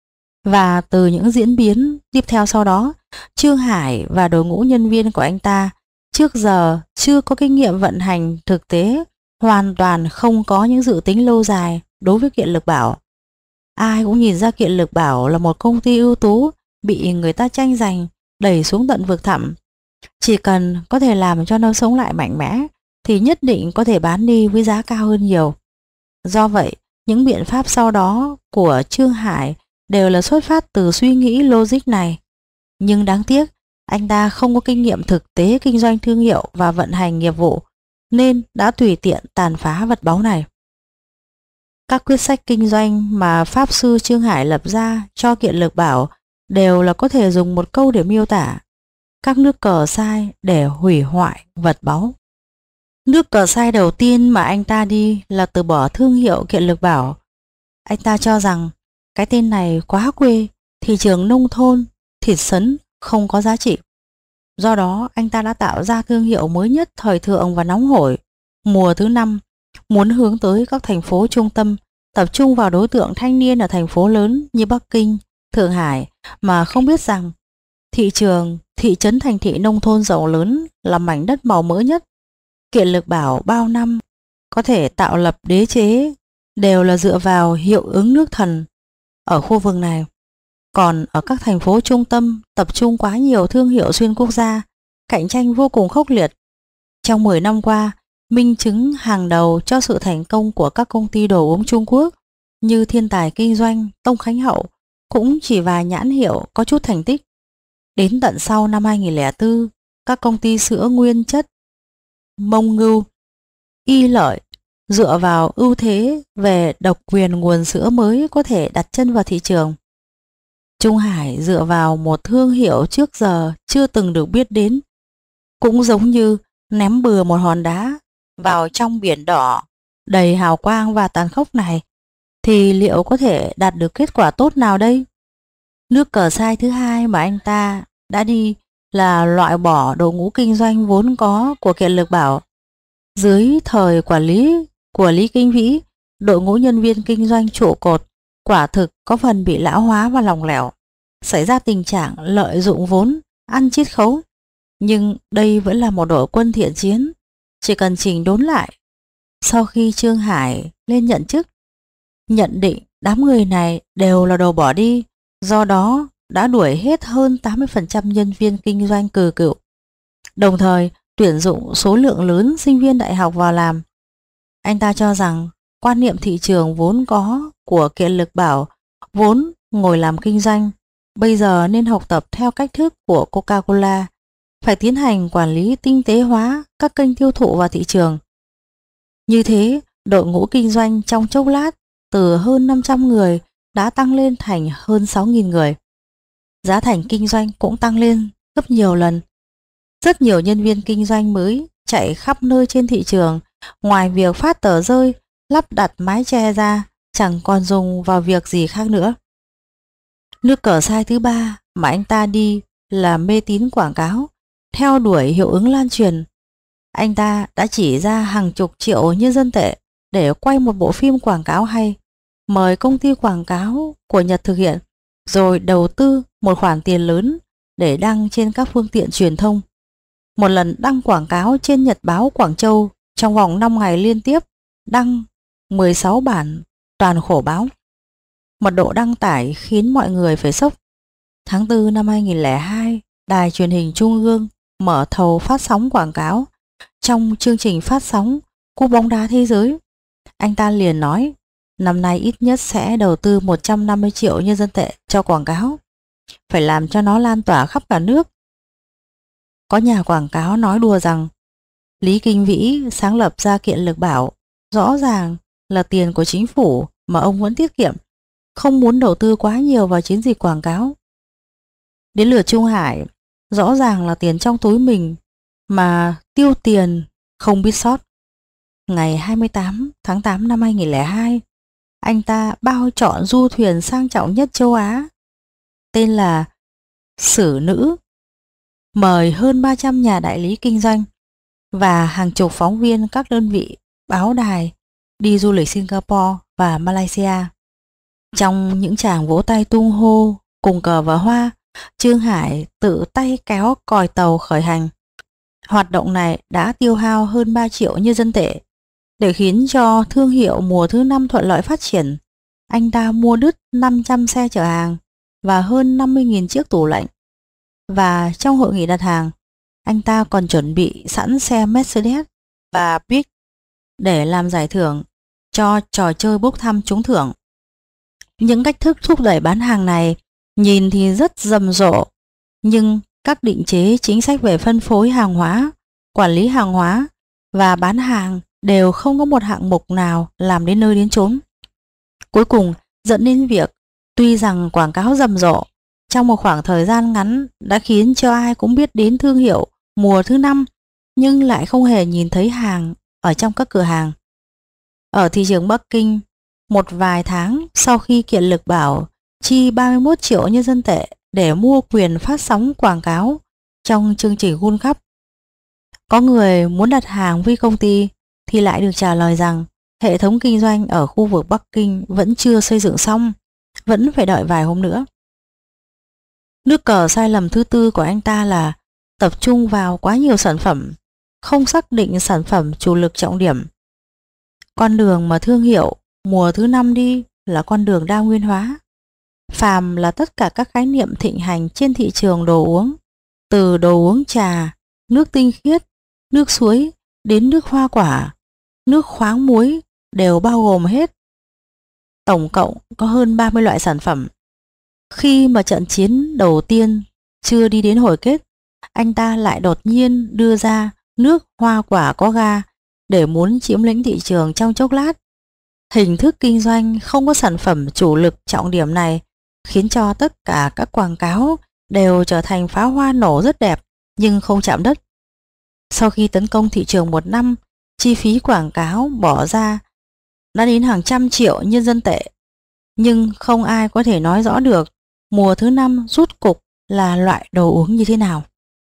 Và từ những diễn biến tiếp theo sau đó, Trương Hải và đội ngũ nhân viên của anh ta trước giờ chưa có kinh nghiệm vận hành thực tế, hoàn toàn không có những dự tính lâu dài đối với Kiện Lực Bảo. Ai cũng nhìn ra Kiện Lực Bảo là một công ty ưu tú bị người ta tranh giành, đẩy xuống tận vực thẳm. Chỉ cần có thể làm cho nó sống lại mạnh mẽ thì nhất định có thể bán đi với giá cao hơn nhiều. Do vậy, những biện pháp sau đó của Trương Hải đều là xuất phát từ suy nghĩ logic này. Nhưng đáng tiếc, anh ta không có kinh nghiệm thực tế kinh doanh thương hiệu và vận hành nghiệp vụ, nên đã tùy tiện tàn phá vật báu này. Các quyết sách kinh doanh mà Pháp Sư Trương Hải lập ra cho Kiện Lực Bảo đều là có thể dùng một câu để miêu tả: các nước cờ sai để hủy hoại vật báu. Nước cờ sai đầu tiên mà anh ta đi là từ bỏ thương hiệu Kiện Lực Bảo. Anh ta cho rằng cái tên này quá quê, thị trường nông thôn, thịt sấn không có giá trị. Do đó anh ta đã tạo ra thương hiệu mới nhất thời thượng và nóng hổi, mùa thứ năm, muốn hướng tới các thành phố trung tâm, tập trung vào đối tượng thanh niên ở thành phố lớn như Bắc Kinh, Thượng Hải, mà không biết rằng thị trường, thị trấn thành thị nông thôn rộng lớn là mảnh đất màu mỡ nhất. Kiện Lực Bảo bao năm có thể tạo lập đế chế đều là dựa vào hiệu ứng nước thần ở khu vực này. Còn ở các thành phố trung tâm tập trung quá nhiều thương hiệu xuyên quốc gia, cạnh tranh vô cùng khốc liệt. Trong mười năm qua, minh chứng hàng đầu cho sự thành công của các công ty đồ uống Trung Quốc như Thiên Tài Kinh Doanh, Tông Khánh Hậu cũng chỉ vài nhãn hiệu có chút thành tích. Đến tận sau năm hai nghìn không trăm lẻ bốn, các công ty sữa nguyên chất Mông Ngưu, Y Lợi dựa vào ưu thế về độc quyền nguồn sữa mới có thể đặt chân vào thị trường. Trung Hải dựa vào một thương hiệu trước giờ chưa từng được biết đến, cũng giống như ném bừa một hòn đá vào trong biển đỏ đầy hào quang và tàn khốc này, thì liệu có thể đạt được kết quả tốt nào đây? Nước cờ sai thứ hai mà anh ta đã đi là loại bỏ đội ngũ kinh doanh vốn có của Kiện Lực Bảo. Dưới thời quản lý của Lý Kinh Vĩ, đội ngũ nhân viên kinh doanh trụ cột quả thực có phần bị lão hóa và lỏng lẻo, xảy ra tình trạng lợi dụng vốn, ăn chiết khấu. Nhưng đây vẫn là một đội quân thiện chiến, chỉ cần chỉnh đốn lại. Sau khi Trương Hải lên nhận chức, nhận định đám người này đều là đồ bỏ đi, do đó đã đuổi hết hơn tám mươi phần trăm nhân viên kinh doanh cừ cựu, đồng thời tuyển dụng số lượng lớn sinh viên đại học vào làm. Anh ta cho rằng quan niệm thị trường vốn có của Kiện Lực Bảo vốn ngồi làm kinh doanh, bây giờ nên học tập theo cách thức của Coca-Cola, phải tiến hành quản lý tinh tế hóa các kênh tiêu thụ và thị trường. Như thế, đội ngũ kinh doanh trong chốc lát từ hơn năm trăm người đã tăng lên thành hơn sáu nghìn người. Giá thành kinh doanh cũng tăng lên gấp nhiều lần. Rất nhiều nhân viên kinh doanh mới chạy khắp nơi trên thị trường, ngoài việc phát tờ rơi, lắp đặt mái che ra, chẳng còn dùng vào việc gì khác nữa. Nước cờ sai thứ ba mà anh ta đi là mê tín quảng cáo, theo đuổi hiệu ứng lan truyền. Anh ta đã chỉ ra hàng chục triệu nhân dân tệ để quay một bộ phim quảng cáo hay, mời công ty quảng cáo của Nhật thực hiện, rồi đầu tư một khoản tiền lớn để đăng trên các phương tiện truyền thông. Một lần đăng quảng cáo trên Nhật báo Quảng Châu trong vòng năm ngày liên tiếp, đăng mười sáu bản toàn khổ báo. Mật độ đăng tải khiến mọi người phải sốc. Tháng tư năm hai nghìn không trăm lẻ hai, Đài truyền hình Trung ương mở thầu phát sóng quảng cáo. Trong chương trình phát sóng Cúp bóng đá thế giới, anh ta liền nói năm nay ít nhất sẽ đầu tư một trăm năm mươi triệu nhân dân tệ cho quảng cáo, phải làm cho nó lan tỏa khắp cả nước. Có nhà quảng cáo nói đùa rằng Lý Kinh Vĩ sáng lập ra Kiện Lực Bảo, rõ ràng là tiền của chính phủ mà ông vẫn tiết kiệm, không muốn đầu tư quá nhiều vào chiến dịch quảng cáo. Đến lượt Trung Hải, rõ ràng là tiền trong túi mình mà tiêu tiền không biết sót. Ngày hai mươi tám tháng tám năm hai nghìn không trăm lẻ hai, anh ta bao chọn du thuyền sang trọng nhất châu Á, tên là Sử Nữ, mời hơn ba trăm nhà đại lý kinh doanh và hàng chục phóng viên các đơn vị báo đài đi du lịch Singapore và Malaysia. Trong những tràng vỗ tay tung hô cùng cờ và hoa, Trương Hải tự tay kéo còi tàu khởi hành. Hoạt động này đã tiêu hao hơn ba triệu nhân dân tệ. Để khiến cho thương hiệu mùa thứ năm thuận lợi phát triển, anh ta mua đứt năm trăm xe chở hàng và hơn năm mươi nghìn chiếc tủ lạnh. Và trong hội nghị đặt hàng, anh ta còn chuẩn bị sẵn xe Mercedes và Big để làm giải thưởng cho trò chơi bốc thăm trúng thưởng. Những cách thức thúc đẩy bán hàng này nhìn thì rất rầm rộ, nhưng các định chế chính sách về phân phối hàng hóa, quản lý hàng hóa và bán hàng đều không có một hạng mục nào làm đến nơi đến chốn. Cuối cùng dẫn đến việc tuy rằng quảng cáo rầm rộ trong một khoảng thời gian ngắn đã khiến cho ai cũng biết đến thương hiệu mùa thứ năm, nhưng lại không hề nhìn thấy hàng ở trong các cửa hàng. Ở thị trường Bắc Kinh, một vài tháng sau khi Kiện Lực Bảo chi ba mươi mốt triệu nhân dân tệ để mua quyền phát sóng quảng cáo trong chương trình World Cup, có người muốn đặt hàng với công ty thì lại được trả lời rằng hệ thống kinh doanh ở khu vực Bắc Kinh vẫn chưa xây dựng xong, vẫn phải đợi vài hôm nữa. Nước cờ sai lầm thứ tư của anh ta là tập trung vào quá nhiều sản phẩm, không xác định sản phẩm chủ lực trọng điểm. Con đường mà thương hiệu mùa thứ năm đi là con đường đa nguyên hóa. Phàm là tất cả các khái niệm thịnh hành trên thị trường đồ uống, từ đồ uống trà, nước tinh khiết, nước suối đến nước hoa quả, nước khoáng muối đều bao gồm hết. Tổng cộng có hơn ba mươi loại sản phẩm. Khi mà trận chiến đầu tiên chưa đi đến hồi kết, anh ta lại đột nhiên đưa ra nước hoa quả có ga để muốn chiếm lĩnh thị trường trong chốc lát. Hình thức kinh doanh không có sản phẩm chủ lực trọng điểm này khiến cho tất cả các quảng cáo đều trở thành pháo hoa nổ rất đẹp nhưng không chạm đất. Sau khi tấn công thị trường một năm, chi phí quảng cáo bỏ ra đã đến hàng trăm triệu nhân dân tệ, nhưng không ai có thể nói rõ được mùa thứ năm rút cục là loại đồ uống như thế nào.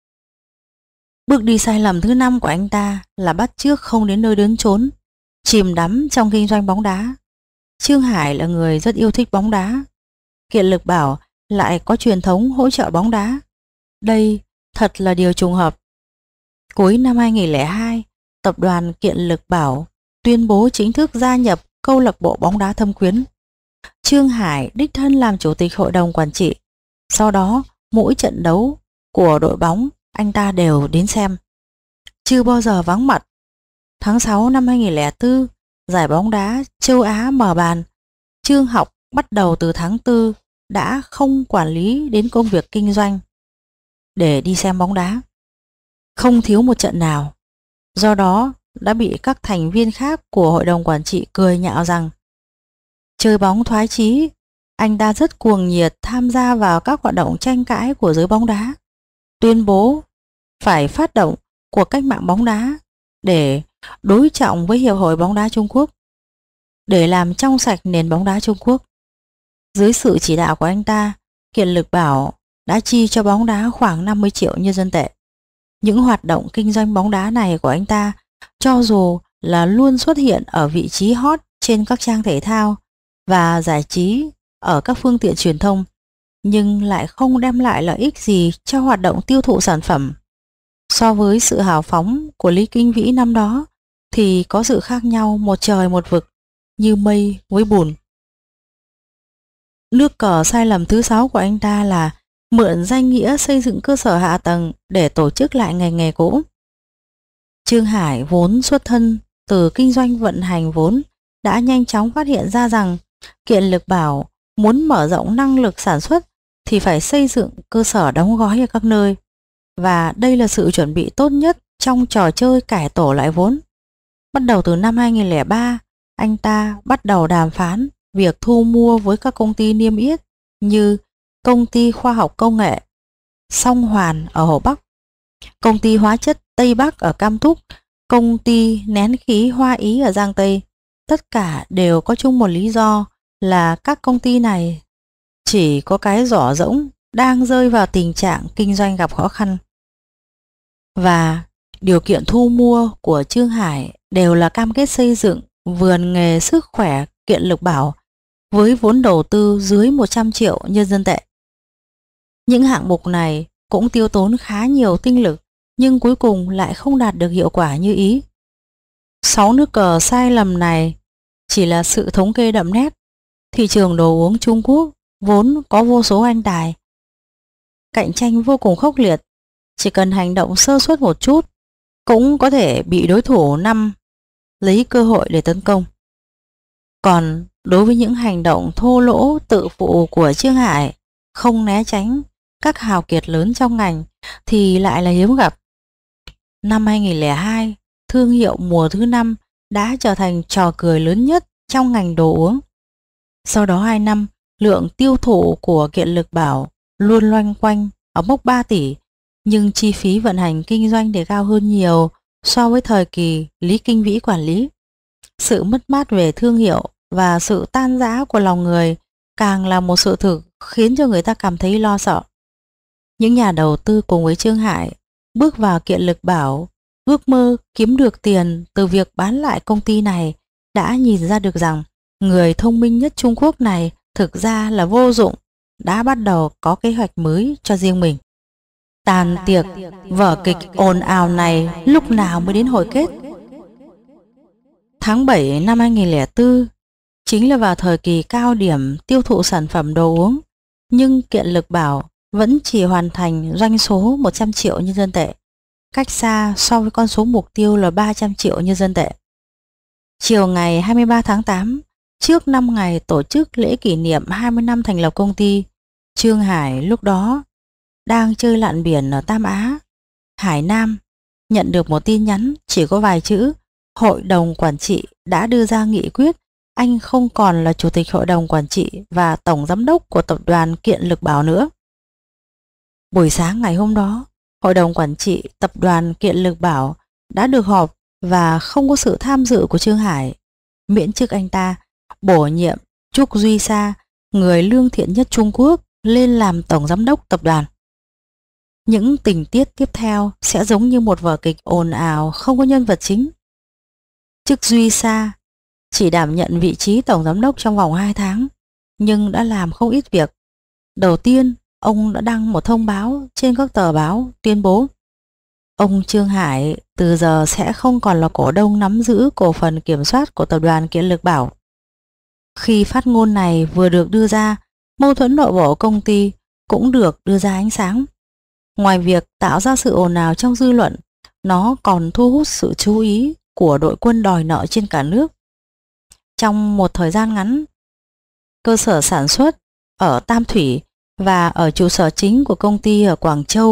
Bước đi sai lầm thứ năm của anh ta là bắt chước không đến nơi đến chốn, chìm đắm trong kinh doanh bóng đá. Trương Hải là người rất yêu thích bóng đá. Kiện Lực Bảo lại có truyền thống hỗ trợ bóng đá. Đây thật là điều trùng hợp. Cuối năm hai nghìn không trăm lẻ hai, tập đoàn Kiện Lực Bảo tuyên bố chính thức gia nhập câu lạc bộ bóng đá Thâm Quyến. Trương Hải đích thân làm chủ tịch hội đồng quản trị. Sau đó, mỗi trận đấu của đội bóng anh ta đều đến xem, chưa bao giờ vắng mặt. Tháng sáu năm hai nghìn không trăm lẻ bốn, giải bóng đá châu Á mở bàn. Trương Học bắt đầu từ tháng tư đã không quản lý đến công việc kinh doanh để đi xem bóng đá. không thiếu một trận nào. Do đó đã bị các thành viên khác của hội đồng quản trị cười nhạo rằng chơi bóng thoái chí, anh ta rất cuồng nhiệt tham gia vào các hoạt động tranh cãi của giới bóng đá, tuyên bố phải phát động cuộc cách mạng bóng đá để đối trọng với Hiệp hội bóng đá Trung Quốc, để làm trong sạch nền bóng đá Trung Quốc. Dưới sự chỉ đạo của anh ta, Kiện Lực Bảo đã chi cho bóng đá khoảng năm mươi triệu nhân dân tệ. Những hoạt động kinh doanh bóng đá này của anh ta, cho dù là luôn xuất hiện ở vị trí hot trên các trang thể thao và giải trí ở các phương tiện truyền thông, nhưng lại không đem lại lợi ích gì cho hoạt động tiêu thụ sản phẩm. So với sự hào phóng của Lý Kinh Vĩ năm đó thì có sự khác nhau một trời một vực, như mây với bùn. Nước cờ sai lầm thứ sáu của anh ta là mượn danh nghĩa xây dựng cơ sở hạ tầng để tổ chức lại ngành nghề cũ. Trương Hải vốn xuất thân từ kinh doanh vận hành vốn đã nhanh chóng phát hiện ra rằng Kiện Lực Bảo muốn mở rộng năng lực sản xuất thì phải xây dựng cơ sở đóng gói ở các nơi, và đây là sự chuẩn bị tốt nhất trong trò chơi cải tổ lại vốn. Bắt đầu từ năm hai nghìn không trăm lẻ ba, anh ta bắt đầu đàm phán việc thu mua với các công ty niêm yết như Công ty Khoa học Công nghệ Song Hoàn ở Hồ Bắc, Công ty Hóa chất Tây Bắc ở Cam Túc, Công ty Nén khí Hoa Ý ở Giang Tây. Tất cả đều có chung một lý do là các công ty này chỉ có cái giỏ rỗng, đang rơi vào tình trạng kinh doanh gặp khó khăn. Và điều kiện thu mua của Trương Hải đều là cam kết xây dựng vườn nghề sức khỏe Kiện Lực Bảo với vốn đầu tư dưới một trăm triệu nhân dân tệ. Những hạng mục này cũng tiêu tốn khá nhiều tinh lực, nhưng cuối cùng lại không đạt được hiệu quả như ý. Sáu nước cờ sai lầm này chỉ là sự thống kê đậm nét. Thị trường đồ uống Trung Quốc vốn có vô số anh tài, cạnh tranh vô cùng khốc liệt, chỉ cần hành động sơ suất một chút cũng có thể bị đối thủ năm lấy cơ hội để tấn công. Còn đối với những hành động thô lỗ tự phụ của Trương Hải, không né tránh các hào kiệt lớn trong ngành thì lại là hiếm gặp. Năm hai nghìn không trăm lẻ hai, thương hiệu mùa thứ năm đã trở thành trò cười lớn nhất trong ngành đồ uống. Sau đó hai năm, lượng tiêu thụ của Kiện Lực Bảo luôn loanh quanh ở mốc ba tỷ, nhưng chi phí vận hành kinh doanh thì cao hơn nhiều so với thời kỳ Lý Kinh Vĩ quản lý. Sự mất mát về thương hiệu và sự tan rã của lòng người càng là một sự thực khiến cho người ta cảm thấy lo sợ. Những nhà đầu tư cùng với Trương Hải bước vào Kiện Lực Bảo ước mơ kiếm được tiền từ việc bán lại công ty này đã nhìn ra được rằng người thông minh nhất Trung Quốc này thực ra là vô dụng, đã bắt đầu có kế hoạch mới cho riêng mình. Tàn tiệc, vở kịch ồn ào này lúc nào mới đến hồi kết? Tháng bảy năm hai nghìn không trăm lẻ bốn chính là vào thời kỳ cao điểm tiêu thụ sản phẩm đồ uống, nhưng Kiện Lực Bảo vẫn chỉ hoàn thành doanh số một trăm triệu nhân dân tệ, cách xa so với con số mục tiêu là ba trăm triệu nhân dân tệ. Chiều ngày hai mươi ba tháng tám, trước năm ngày tổ chức lễ kỷ niệm hai mươi năm thành lập công ty, Trương Hải lúc đó đang chơi lặn biển ở Tam Á, Hải Nam, nhận được một tin nhắn chỉ có vài chữ: Hội đồng quản trị đã đưa ra nghị quyết anh không còn là chủ tịch hội đồng quản trị và tổng giám đốc của tập đoàn Kiện Lực Bảo nữa. Buổi sáng ngày hôm đó, hội đồng quản trị tập đoàn Kiện Lực Bảo đã được họp và không có sự tham dự của Trương Hải, miễn chức anh ta, bổ nhiệm Trúc Duy Sa, người lương thiện nhất Trung Quốc, lên làm tổng giám đốc tập đoàn. Những tình tiết tiếp theo sẽ giống như một vở kịch ồn ào không có nhân vật chính. Trúc Duy Sa chỉ đảm nhận vị trí tổng giám đốc trong vòng hai tháng, nhưng đã làm không ít việc. Đầu tiên, ông đã đăng một thông báo trên các tờ báo tuyên bố ông Trương Hải từ giờ sẽ không còn là cổ đông nắm giữ cổ phần kiểm soát của tập đoàn Kiện Lực Bảo. Khi phát ngôn này vừa được đưa ra, mâu thuẫn nội bộ công ty cũng được đưa ra ánh sáng. Ngoài việc tạo ra sự ồn ào trong dư luận, nó còn thu hút sự chú ý của đội quân đòi nợ trên cả nước. Trong một thời gian ngắn, cơ sở sản xuất ở Tam Thủy và ở trụ sở chính của công ty ở Quảng Châu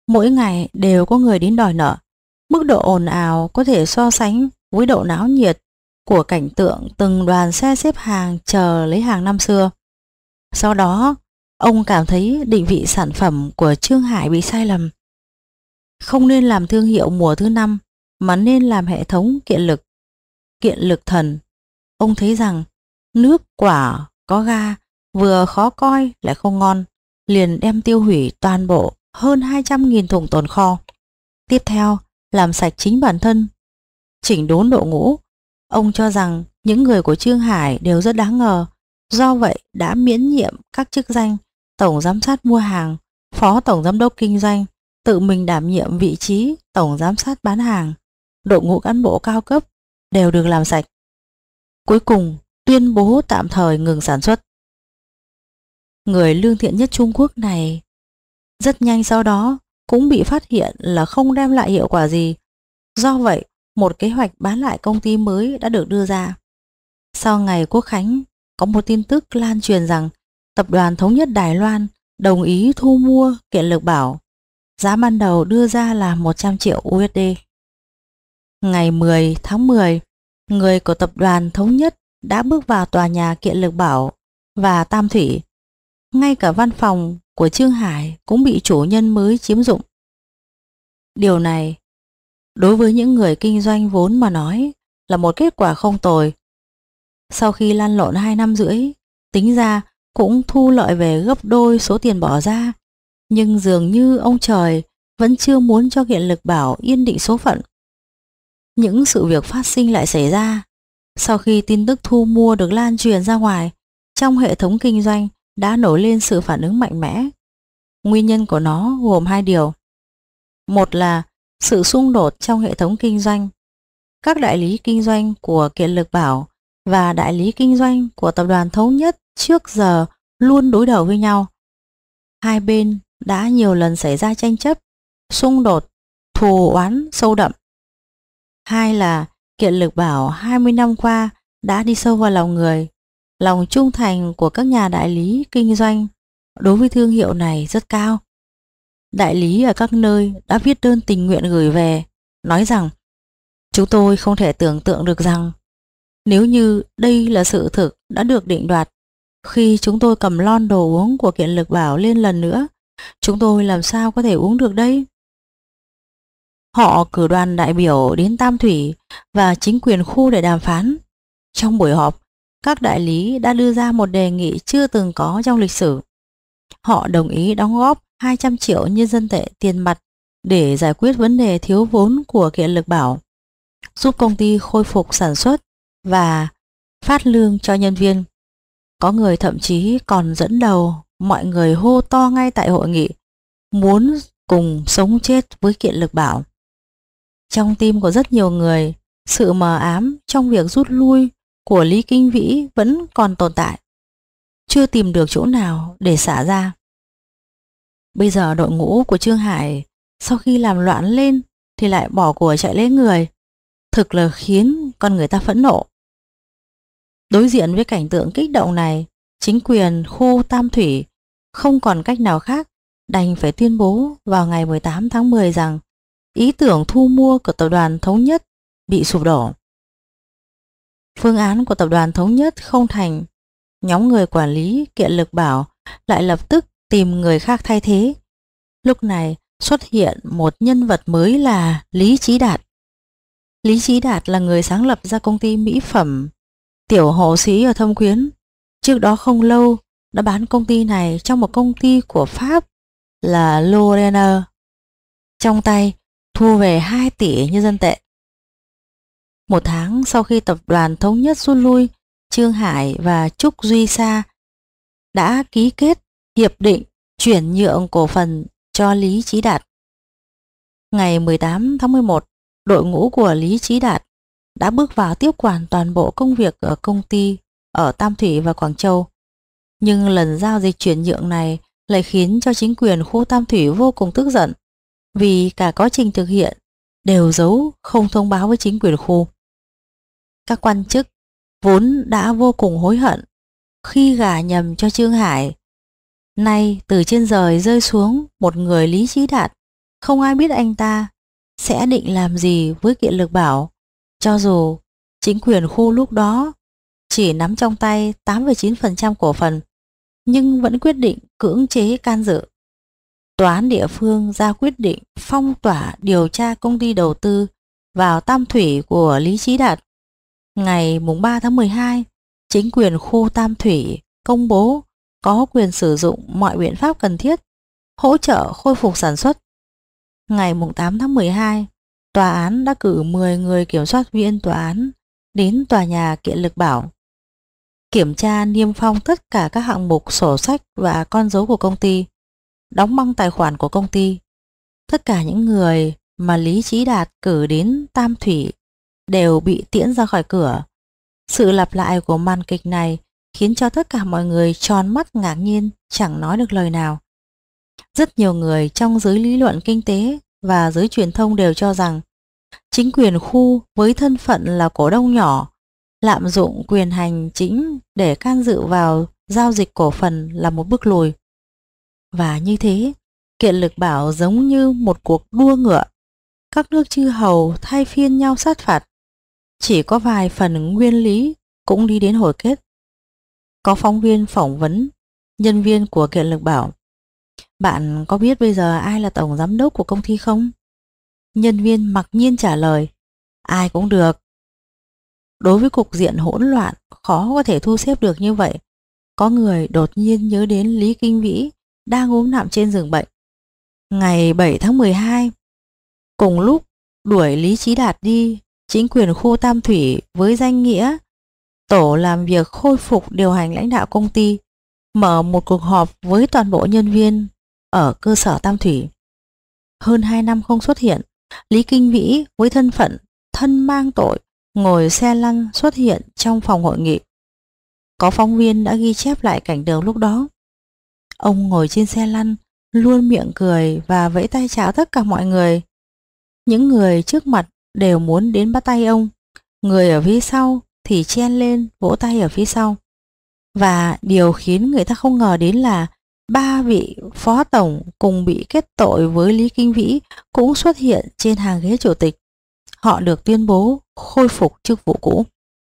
Mỗi ngày đều có người đến đòi nợ. Mức độ ồn ào có thể so sánh với độ náo nhiệt của cảnh tượng từng đoàn xe xếp hàng chờ lấy hàng năm xưa. Sau đó, ông cảm thấy định vị sản phẩm của Trương Hải bị sai lầm. Không nên làm thương hiệu mùa thứ năm mà nên làm hệ thống kiện lực, kiện lực thần. Ông thấy rằng nước quả có ga vừa khó coi lại không ngon, liền đem tiêu hủy toàn bộ hơn hai trăm nghìn thùng tồn kho. Tiếp theo, làm sạch chính bản thân, chỉnh đốn đội ngũ. Ông cho rằng những người của Trương Hải đều rất đáng ngờ, do vậy đã miễn nhiệm các chức danh tổng giám sát mua hàng, phó tổng giám đốc kinh doanh, tự mình đảm nhiệm vị trí tổng giám sát bán hàng. Đội ngũ cán bộ cao cấp đều được làm sạch. Cuối cùng tuyên bố tạm thời ngừng sản xuất. Người lương thiện nhất Trung Quốc này rất nhanh sau đó cũng bị phát hiện là không đem lại hiệu quả gì. Do vậy, một kế hoạch bán lại công ty mới đã được đưa ra. Sau ngày Quốc khánh, có một tin tức lan truyền rằng Tập đoàn Thống nhất Đài Loan đồng ý thu mua Kiện Lực Bảo. Giá ban đầu đưa ra là một trăm triệu u ét đê. Ngày mười tháng mười, người của Tập đoàn Thống nhất đã bước vào tòa nhà Kiện Lực Bảo và Tam Thủy. Ngay cả văn phòng của Trương Hải cũng bị chủ nhân mới chiếm dụng. Điều này, đối với những người kinh doanh vốn mà nói, là một kết quả không tồi. Sau khi lăn lộn hai năm rưỡi, tính ra cũng thu lợi về gấp đôi số tiền bỏ ra. Nhưng dường như ông trời vẫn chưa muốn cho Kiện Lực Bảo yên định số phận. Những sự việc phát sinh lại xảy ra. Sau khi tin tức thu mua được lan truyền ra ngoài, trong hệ thống kinh doanh đã nổi lên sự phản ứng mạnh mẽ. Nguyên nhân của nó gồm hai điều. Một là sự xung đột trong hệ thống kinh doanh. Các đại lý kinh doanh của Kiện Lực Bảo và đại lý kinh doanh của Tập đoàn Thống nhất trước giờ luôn đối đầu với nhau. Hai bên đã nhiều lần xảy ra tranh chấp, xung đột, thù oán sâu đậm. Hai là Kiện Lực Bảo hai mươi năm qua đã đi sâu vào lòng người. Lòng trung thành của các nhà đại lý kinh doanh đối với thương hiệu này rất cao. Đại lý ở các nơi đã viết đơn tình nguyện gửi về, nói rằng chúng tôi không thể tưởng tượng được rằng nếu như đây là sự thực đã được định đoạt, khi chúng tôi cầm lon đồ uống của Kiện Lực Bảo lên lần nữa, chúng tôi làm sao có thể uống được đây? Họ cử đoàn đại biểu đến Tam Thủy và chính quyền khu để đàm phán. Trong buổi họp, các đại lý đã đưa ra một đề nghị chưa từng có trong lịch sử. Họ đồng ý đóng góp hai trăm triệu nhân dân tệ tiền mặt để giải quyết vấn đề thiếu vốn của Kiện Lực Bảo, giúp công ty khôi phục sản xuất và phát lương cho nhân viên. Có người thậm chí còn dẫn đầu mọi người hô to ngay tại hội nghị, muốn cùng sống chết với Kiện Lực Bảo. Trong tim của rất nhiều người, sự mờ ám trong việc rút lui của Lý Kinh Vĩ vẫn còn tồn tại, chưa tìm được chỗ nào để xả ra. Bây giờ đội ngũ của Trương Hải sau khi làm loạn lên thì lại bỏ của chạy lấy người, thực là khiến con người ta phẫn nộ. Đối diện với cảnh tượng kích động này, chính quyền khu Tam Thủy không còn cách nào khác, đành phải tuyên bố vào ngày mười tám tháng mười rằng ý tưởng thu mua của Tập đoàn Thống nhất bị sụp đổ. Phương án của Tập đoàn Thống nhất không thành, nhóm người quản lý Kiện Lực Bảo lại lập tức tìm người khác thay thế. Lúc này xuất hiện một nhân vật mới là Lý Chí Đạt. Lý Chí Đạt là người sáng lập ra công ty mỹ phẩm Tiểu Hộ Sĩ ở Thâm Quyến. Trước đó không lâu đã bán công ty này cho một công ty của Pháp là Lorena. Trong tay thu về hai tỷ nhân dân tệ. Một tháng sau khi Tập đoàn Thống nhất rút lui, Trương Hải và Trúc Duy Sa đã ký kết hiệp định chuyển nhượng cổ phần cho Lý Chí Đạt. Ngày mười tám tháng mười một, đội ngũ của Lý Chí Đạt đã bước vào tiếp quản toàn bộ công việc ở công ty ở Tam Thủy và Quảng Châu. Nhưng lần giao dịch chuyển nhượng này lại khiến cho chính quyền khu Tam Thủy vô cùng tức giận, vì cả quá trình thực hiện đều giấu không thông báo với chính quyền khu. Các quan chức vốn đã vô cùng hối hận khi gả nhầm cho Trương Hải, nay từ trên trời rơi xuống một người Lý Chí Đạt Không ai biết anh ta sẽ định làm gì với Kiện Lực Bảo, cho dù chính quyền khu lúc đó chỉ nắm trong tay tám phẩy chín phần trăm cổ phần, nhưng vẫn quyết định cưỡng chế can dự. Tòa án địa phương ra quyết định phong tỏa điều tra công ty đầu tư vào Tam Thủy của Lý Chí Đạt. Ngày ba tháng mười hai, chính quyền khu Tam Thủy công bố có quyền sử dụng mọi biện pháp cần thiết hỗ trợ khôi phục sản xuất. Ngày tám tháng mười hai, tòa án đã cử mười người kiểm soát viên tòa án đến tòa nhà Kiện Lực Bảo, kiểm tra niêm phong tất cả các hạng mục sổ sách và con dấu của công ty, đóng băng tài khoản của công ty. Tất cả những người mà Lý Chí Đạt cử đến Tam Thủy đều bị tiễn ra khỏi cửa. Sự lặp lại của màn kịch này khiến cho tất cả mọi người tròn mắt ngạc nhiên, chẳng nói được lời nào. Rất nhiều người trong giới lý luận kinh tế và giới truyền thông đều cho rằng chính quyền khu với thân phận là cổ đông nhỏ lạm dụng quyền hành chính để can dự vào giao dịch cổ phần là một bước lùi. Và như thế, Kiện Lực Bảo giống như một cuộc đua ngựa. Các nước chư hầu thay phiên nhau sát phạt. Chỉ có vài phần nguyên lý cũng đi đến hồi kết. Có phóng viên phỏng vấn nhân viên của Kiện Lực Bảo: "Bạn có biết bây giờ ai là tổng giám đốc của công ty không?" Nhân viên mặc nhiên trả lời: "Ai cũng được." Đối với cục diện hỗn loạn khó có thể thu xếp được như vậy, có người đột nhiên nhớ đến Lý Kinh Vĩ đang ốm nằm trên giường bệnh. Ngày bảy tháng mười hai, cùng lúc đuổi Lý Chí Đạt đi, chính quyền khu Tam Thủy với danh nghĩa tổ làm việc khôi phục điều hành lãnh đạo công ty mở một cuộc họp với toàn bộ nhân viên ở cơ sở Tam Thủy. Hơn hai năm không xuất hiện, Lý Kinh Vĩ với thân phận thân mang tội ngồi xe lăn xuất hiện trong phòng hội nghị. Có phóng viên đã ghi chép lại cảnh tượng lúc đó. Ông ngồi trên xe lăn, luôn miệng cười và vẫy tay chào tất cả mọi người. Những người trước mặt đều muốn đến bắt tay ông, người ở phía sau thì chen lên vỗ tay ở phía sau. Và điều khiến người ta không ngờ đến là ba vị phó tổng cùng bị kết tội với Lý Kinh Vĩ cũng xuất hiện trên hàng ghế chủ tịch. Họ được tuyên bố khôi phục chức vụ cũ.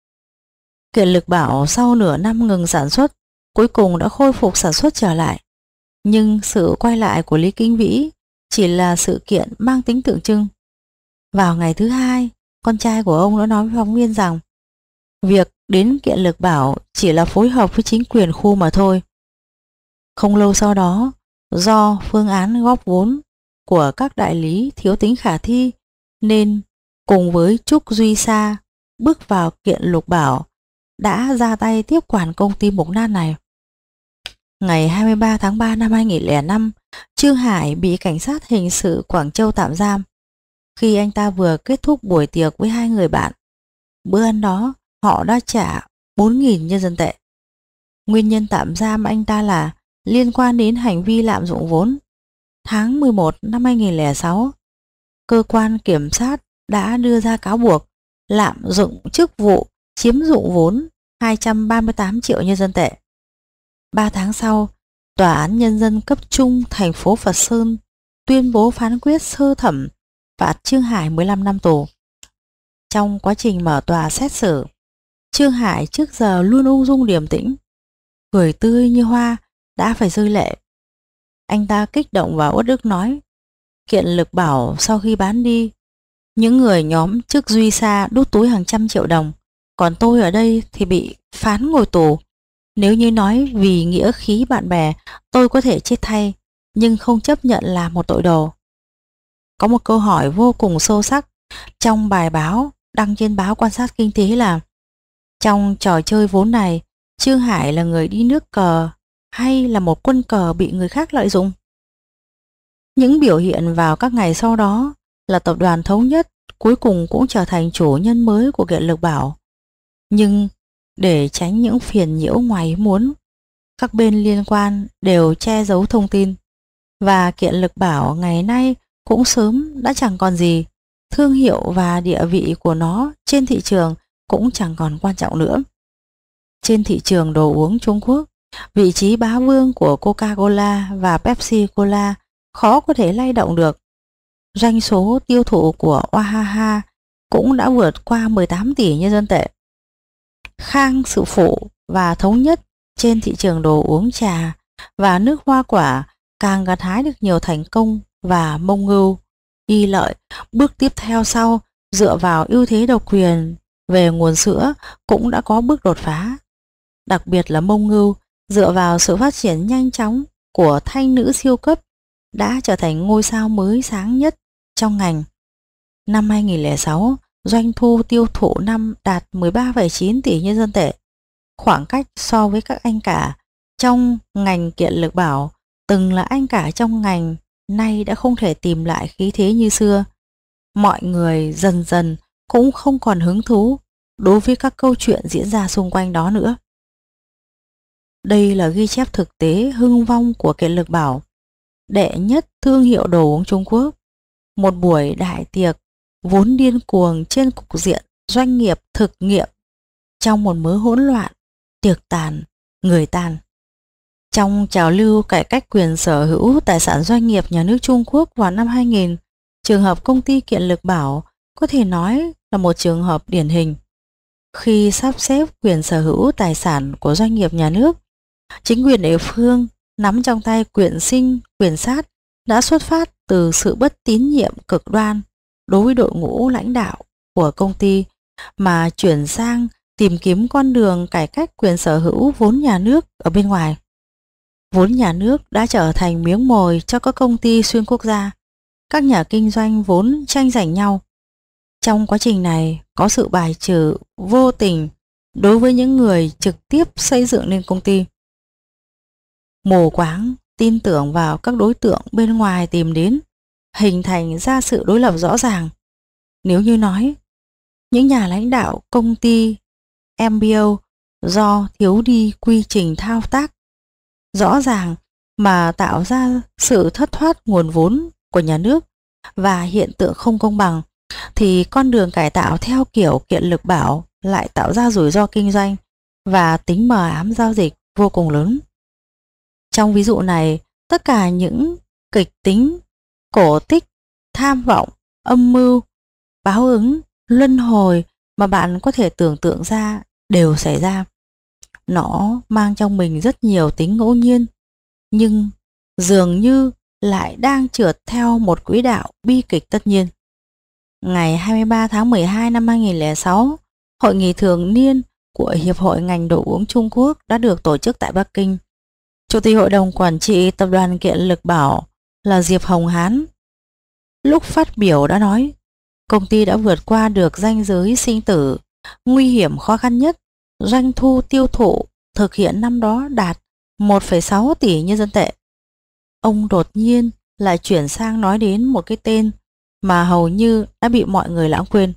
Kiện Lực Bảo sau nửa năm ngừng sản xuất, cuối cùng đã khôi phục sản xuất trở lại. Nhưng sự quay lại của Lý Kinh Vĩ chỉ là sự kiện mang tính tượng trưng. Vào ngày thứ hai, con trai của ông đã nói với phóng viên rằng việc đến Kiện Lực Bảo chỉ là phối hợp với chính quyền khu mà thôi. Không lâu sau đó, do phương án góp vốn của các đại lý thiếu tính khả thi, nên cùng với Trúc Duy Sa bước vào Kiện Lực Bảo đã ra tay tiếp quản công ty mục nát này. Ngày hai mươi ba tháng ba năm hai nghìn không trăm lẻ năm, Trương Hải bị cảnh sát hình sự Quảng Châu tạm giam khi anh ta vừa kết thúc buổi tiệc với hai người bạn. Bữa ăn đó, họ đã trả bốn nghìn nhân dân tệ. Nguyên nhân tạm giam anh ta là liên quan đến hành vi lạm dụng vốn. Tháng mười một năm hai nghìn không trăm lẻ sáu, cơ quan kiểm sát đã đưa ra cáo buộc lạm dụng chức vụ chiếm dụng vốn hai trăm ba mươi tám triệu nhân dân tệ. Ba tháng sau, Tòa án Nhân dân cấp trung thành phố Phật Sơn tuyên bố phán quyết sơ thẩm phạt Trương Hải mười lăm năm tù. Trong quá trình mở tòa xét xử, Trương Hải trước giờ luôn ung dung điềm tĩnh, cười tươi như hoa, đã phải rơi lệ. Anh ta kích động và uất ức nói: Kiện Lực Bảo sau khi bán đi, những người nhóm chức Duy Sa đút túi hàng trăm triệu đồng, còn tôi ở đây thì bị phán ngồi tù. Nếu như nói vì nghĩa khí bạn bè, tôi có thể chết thay, nhưng không chấp nhận là một tội đồ. Có một câu hỏi vô cùng sâu sắc trong bài báo đăng trên báo Quan sát Kinh tế là: trong trò chơi vốn này, Trương Hải là người đi nước cờ hay là một quân cờ bị người khác lợi dụng? Những biểu hiện vào các ngày sau đó là tập đoàn Thống Nhất cuối cùng cũng trở thành chủ nhân mới của Kiện Lực Bảo. Nhưng để tránh những phiền nhiễu ngoài ý muốn, các bên liên quan đều che giấu thông tin, và Kiện Lực Bảo ngày nay cũng sớm đã chẳng còn gì. Thương hiệu và địa vị của nó trên thị trường cũng chẳng còn quan trọng nữa. Trên thị trường đồ uống Trung Quốc, vị trí bá vương của Coca-Cola và Pepsi Cola khó có thể lay động được. doanh số tiêu thụ của Oaxaca cũng đã vượt qua mười tám tỷ nhân dân tệ. Khang sự phụ và thống nhất trên thị trường đồ uống trà và nước hoa quả càng gặt hái được nhiều thành công, và Mông Ngưu, Y Lợi bước tiếp theo sau dựa vào ưu thế độc quyền về nguồn sữa cũng đã có bước đột phá. Đặc biệt là Mông Ngưu dựa vào sự phát triển nhanh chóng của thanh nữ siêu cấp đã trở thành ngôi sao mới sáng nhất trong ngành. Năm hai nghìn không trăm lẻ sáu, doanh thu tiêu thụ năm đạt mười ba phẩy chín tỷ nhân dân tệ. Khoảng cách so với các anh cả trong ngành kiện lực bảo, từng là anh cả trong ngành, nay đã không thể tìm lại khí thế như xưa. Mọi người dần dần cũng không còn hứng thú đối với các câu chuyện diễn ra xung quanh đó nữa. Đây là ghi chép thực tế hưng vong của kiện lực bảo, đệ nhất thương hiệu đồ uống Trung Quốc. Một buổi đại tiệc vốn điên cuồng trên cục diện doanh nghiệp thực nghiệm, trong một mớ hỗn loạn, tiệc tàn, người tàn. Trong trào lưu cải cách quyền sở hữu tài sản doanh nghiệp nhà nước Trung Quốc vào năm hai nghìn, trường hợp công ty kiện lực bảo có thể nói là một trường hợp điển hình. Khi sắp xếp quyền sở hữu tài sản của doanh nghiệp nhà nước, chính quyền địa phương nắm trong tay quyền sinh, quyền sát đã xuất phát từ sự bất tín nhiệm cực đoan đối với đội ngũ lãnh đạo của công ty, mà chuyển sang tìm kiếm con đường cải cách quyền sở hữu vốn nhà nước ở bên ngoài. Vốn nhà nước đã trở thành miếng mồi cho các công ty xuyên quốc gia, các nhà kinh doanh vốn tranh giành nhau. Trong quá trình này có sự bài trừ vô tình đối với những người trực tiếp xây dựng nên công ty. Mù quáng tin tưởng vào các đối tượng bên ngoài tìm đến, hình thành ra sự đối lập rõ ràng. Nếu như nói, những nhà lãnh đạo công ty em bê ô do thiếu đi quy trình thao tác rõ ràng mà tạo ra sự thất thoát nguồn vốn của nhà nước và hiện tượng không công bằng, thì con đường cải tạo theo kiểu kiện lực bảo lại tạo ra rủi ro kinh doanh và tính mờ ám giao dịch vô cùng lớn. Trong ví dụ này, tất cả những kịch tính, cổ tích, tham vọng, âm mưu, báo ứng, luân hồi mà bạn có thể tưởng tượng ra đều xảy ra. Nó mang trong mình rất nhiều tính ngẫu nhiên, nhưng dường như lại đang trượt theo một quỹ đạo bi kịch tất nhiên. Ngày hai mươi ba tháng mười hai năm hai nghìn không trăm lẻ sáu, hội nghị thường niên của Hiệp hội ngành đồ uống Trung Quốc đã được tổ chức tại Bắc Kinh. Chủ tịch hội đồng quản trị tập đoàn kiện lực bảo là Diệp Hồng Hán. Lúc phát biểu đã nói, công ty đã vượt qua được ranh giới sinh tử, nguy hiểm khó khăn nhất. Doanh thu tiêu thụ thực hiện năm đó đạt một phẩy sáu tỷ nhân dân tệ. Ông đột nhiên lại chuyển sang nói đến một cái tên mà hầu như đã bị mọi người lãng quên.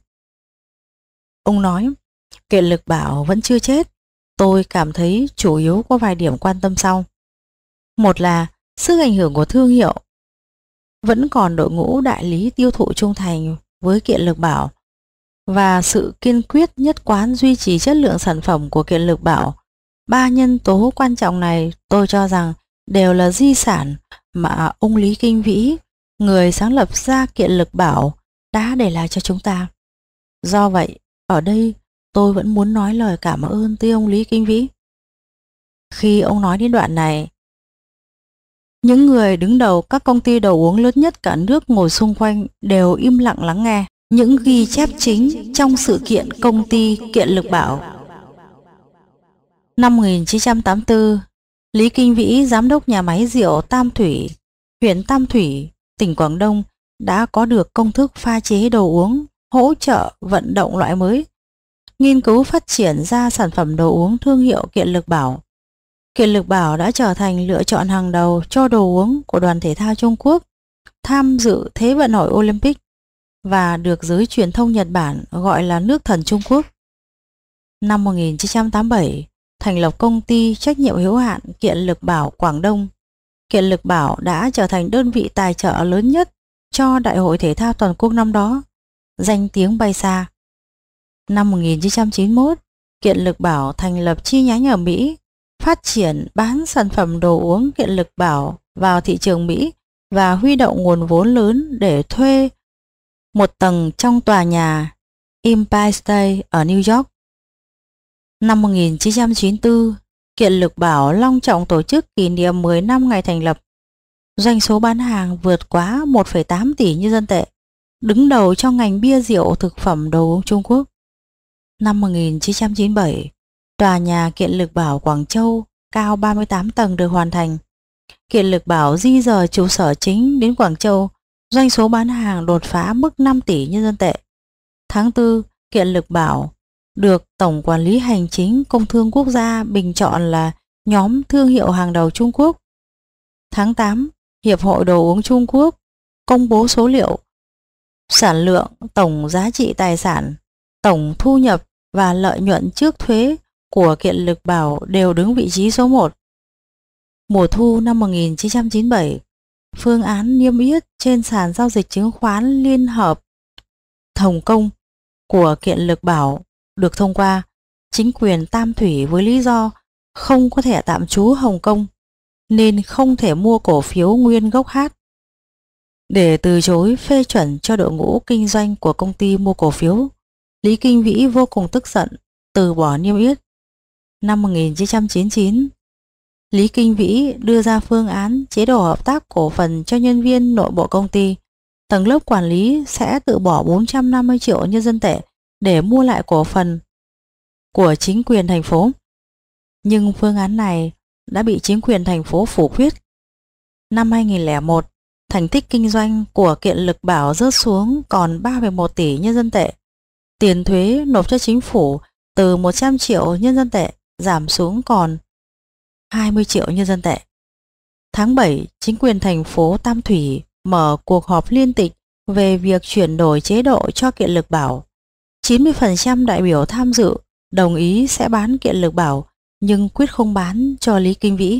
Ông nói, kiện lực bảo vẫn chưa chết. Tôi cảm thấy chủ yếu có vài điểm quan tâm sau. Một là sức ảnh hưởng của thương hiệu. Vẫn còn đội ngũ đại lý tiêu thụ trung thành với kiện lực bảo, và sự kiên quyết nhất quán duy trì chất lượng sản phẩm của kiện lực bảo. Ba nhân tố quan trọng này tôi cho rằng đều là di sản mà ông Lý Kinh Vĩ, người sáng lập ra kiện lực bảo, đã để lại cho chúng ta. Do vậy, ở đây tôi vẫn muốn nói lời cảm ơn tới ông Lý Kinh Vĩ. Khi ông nói đến đoạn này, những người đứng đầu các công ty đồ uống lớn nhất cả nước ngồi xung quanh đều im lặng lắng nghe những ghi chép chính trong sự kiện công ty kiện lực bảo. Năm một nghìn chín trăm tám mươi tư, Lý Kinh Vĩ, giám đốc nhà máy rượu Tam Thủy, huyện Tam Thủy, tỉnh Quảng Đông, đã có được công thức pha chế đồ uống, hỗ trợ vận động loại mới, nghiên cứu phát triển ra sản phẩm đồ uống thương hiệu kiện lực bảo. Kiện lực bảo đã trở thành lựa chọn hàng đầu cho đồ uống của đoàn thể thao Trung Quốc tham dự Thế vận hội Olympic và được giới truyền thông Nhật Bản gọi là nước thần Trung Quốc. Năm một nghìn chín trăm tám mươi bảy, thành lập công ty trách nhiệm hữu hạn Kiện lực bảo Quảng Đông. Kiện lực bảo đã trở thành đơn vị tài trợ lớn nhất cho Đại hội Thể thao Toàn quốc năm đó, danh tiếng bay xa. Năm một nghìn chín trăm chín mươi mốt, Kiện lực bảo thành lập chi nhánh ở Mỹ, phát triển bán sản phẩm đồ uống kiện lực bảo vào thị trường Mỹ và huy động nguồn vốn lớn để thuê một tầng trong tòa nhà Empire State ở New York. Năm một nghìn chín trăm chín mươi tư, Kiện Lực Bảo long trọng tổ chức kỷ niệm mười năm ngày thành lập. Doanh số bán hàng vượt quá một phẩy tám tỷ nhân dân tệ, đứng đầu trong ngành bia rượu thực phẩm đồ uống Trung Quốc. Năm một nghìn chín trăm chín mươi bảy, tòa nhà Kiện Lực Bảo Quảng Châu cao ba mươi tám tầng được hoàn thành. Kiện Lực Bảo di dời trụ sở chính đến Quảng Châu, doanh số bán hàng đột phá mức năm tỷ nhân dân tệ. Tháng tư, Kiện Lực Bảo được Tổng Quản lý Hành chính Công thương Quốc gia bình chọn là nhóm thương hiệu hàng đầu Trung Quốc. Tháng tám, Hiệp hội Đồ uống Trung Quốc công bố số liệu sản lượng, tổng giá trị tài sản, tổng thu nhập và lợi nhuận trước thuế của Kiện Lực Bảo đều đứng vị trí số một. Mùa thu năm một nghìn chín trăm chín mươi bảy, phương án niêm yết trên sàn giao dịch chứng khoán Liên hợp Hồng Kông của Kiện Lực Bảo được thông qua. Chính quyền Tam Thủy với lý do không có thẻ tạm trú Hồng Kông nên không thể mua cổ phiếu nguyên gốc H. Để từ chối phê chuẩn cho đội ngũ kinh doanh của công ty mua cổ phiếu, Lý Kinh Vĩ vô cùng tức giận, từ bỏ niêm yết. Năm một nghìn chín trăm chín mươi chín, Lý Kinh Vĩ đưa ra phương án chế độ hợp tác cổ phần cho nhân viên nội bộ công ty. Tầng lớp quản lý sẽ tự bỏ bốn trăm năm mươi triệu nhân dân tệ để mua lại cổ phần của chính quyền thành phố. Nhưng phương án này đã bị chính quyền thành phố phủ quyết. Năm hai nghìn lẻ một, thành tích kinh doanh của Kiện Lực Bảo rớt xuống còn ba phẩy một tỷ nhân dân tệ. Tiền thuế nộp cho chính phủ từ một trăm triệu nhân dân tệ giảm xuống còn hai mươi triệu nhân dân tệ. Tháng bảy, chính quyền thành phố Tam Thủy mở cuộc họp liên tịch về việc chuyển đổi chế độ cho Kiện Lực Bảo. chín mươi phần trăm đại biểu tham dự đồng ý sẽ bán Kiện Lực Bảo nhưng quyết không bán cho Lý Kinh Vĩ.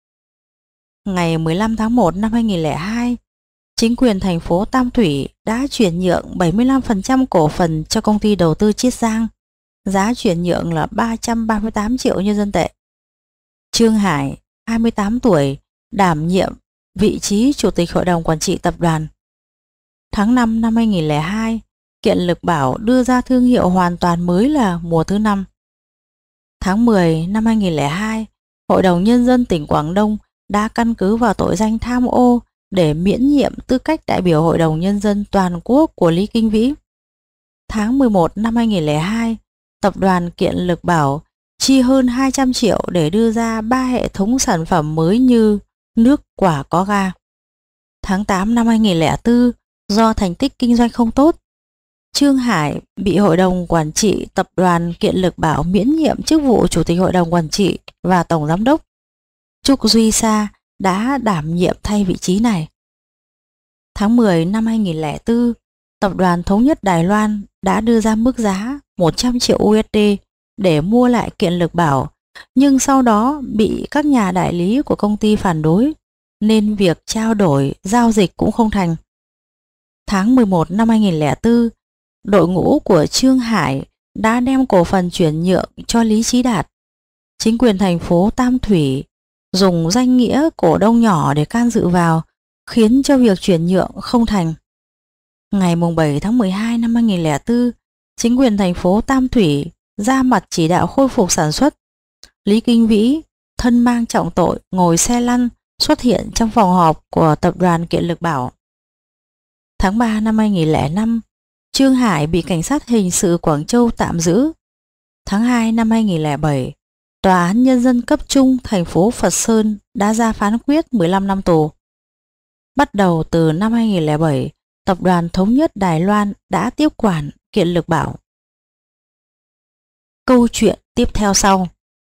Ngày mười lăm tháng một năm hai nghìn lẻ hai, chính quyền thành phố Tam Thủy đã chuyển nhượng bảy mươi lăm phần trăm cổ phần cho công ty đầu tư Chiết Giang. Giá chuyển nhượng là ba trăm ba mươi tám triệu nhân dân tệ. Trương Hải, hai mươi tám tuổi, đảm nhiệm vị trí Chủ tịch Hội đồng Quản trị Tập đoàn. Tháng năm năm hai nghìn lẻ hai, Kiện Lực Bảo đưa ra thương hiệu hoàn toàn mới là Mùa Thứ Năm. Tháng mười năm hai nghìn lẻ hai, Hội đồng Nhân dân tỉnh Quảng Đông đã căn cứ vào tội danh tham ô để miễn nhiệm tư cách đại biểu Hội đồng Nhân dân toàn quốc của Lý Kinh Vĩ. Tháng mười một năm hai nghìn lẻ hai, Tập đoàn Kiện Lực Bảo chi hơn hai trăm triệu để đưa ra ba hệ thống sản phẩm mới như nước quả có ga. Tháng tám năm hai nghìn lẻ bốn, do thành tích kinh doanh không tốt, Trương Hải bị Hội đồng Quản trị Tập đoàn Kiện Lực Bảo miễn nhiệm chức vụ Chủ tịch Hội đồng Quản trị và Tổng Giám đốc. Trúc Duy Sa đã đảm nhiệm thay vị trí này. Tháng mười năm hai nghìn lẻ bốn, Tập đoàn Thống nhất Đài Loan đã đưa ra mức giá một trăm triệu u ét đê để mua lại Kiện Lực Bảo, nhưng sau đó bị các nhà đại lý của công ty phản đối, nên việc trao đổi, giao dịch cũng không thành. Tháng mười một năm hai nghìn lẻ bốn, đội ngũ của Trương Hải đã đem cổ phần chuyển nhượng cho Lý Chí Đạt. Chính quyền thành phố Tam Thủy dùng danh nghĩa cổ đông nhỏ để can dự vào, khiến cho việc chuyển nhượng không thành. Ngày bảy tháng mười hai năm hai nghìn lẻ bốn, chính quyền thành phố Tam Thủy ra mặt chỉ đạo khôi phục sản xuất. Lý Kinh Vĩ, thân mang trọng tội, ngồi xe lăn xuất hiện trong phòng họp của Tập đoàn Kiện Lực Bảo. Tháng ba năm hai nghìn lẻ năm, Trương Hải bị cảnh sát hình sự Quảng Châu tạm giữ. Tháng hai năm hai nghìn lẻ bảy, Tòa án Nhân dân cấp trung thành phố Phật Sơn đã ra phán quyết mười lăm năm tù. Bắt đầu từ năm hai nghìn lẻ bảy, Tập đoàn Thống nhất Đài Loan đã tiếp quản Kiện Lực Bảo. Câu chuyện tiếp theo sau.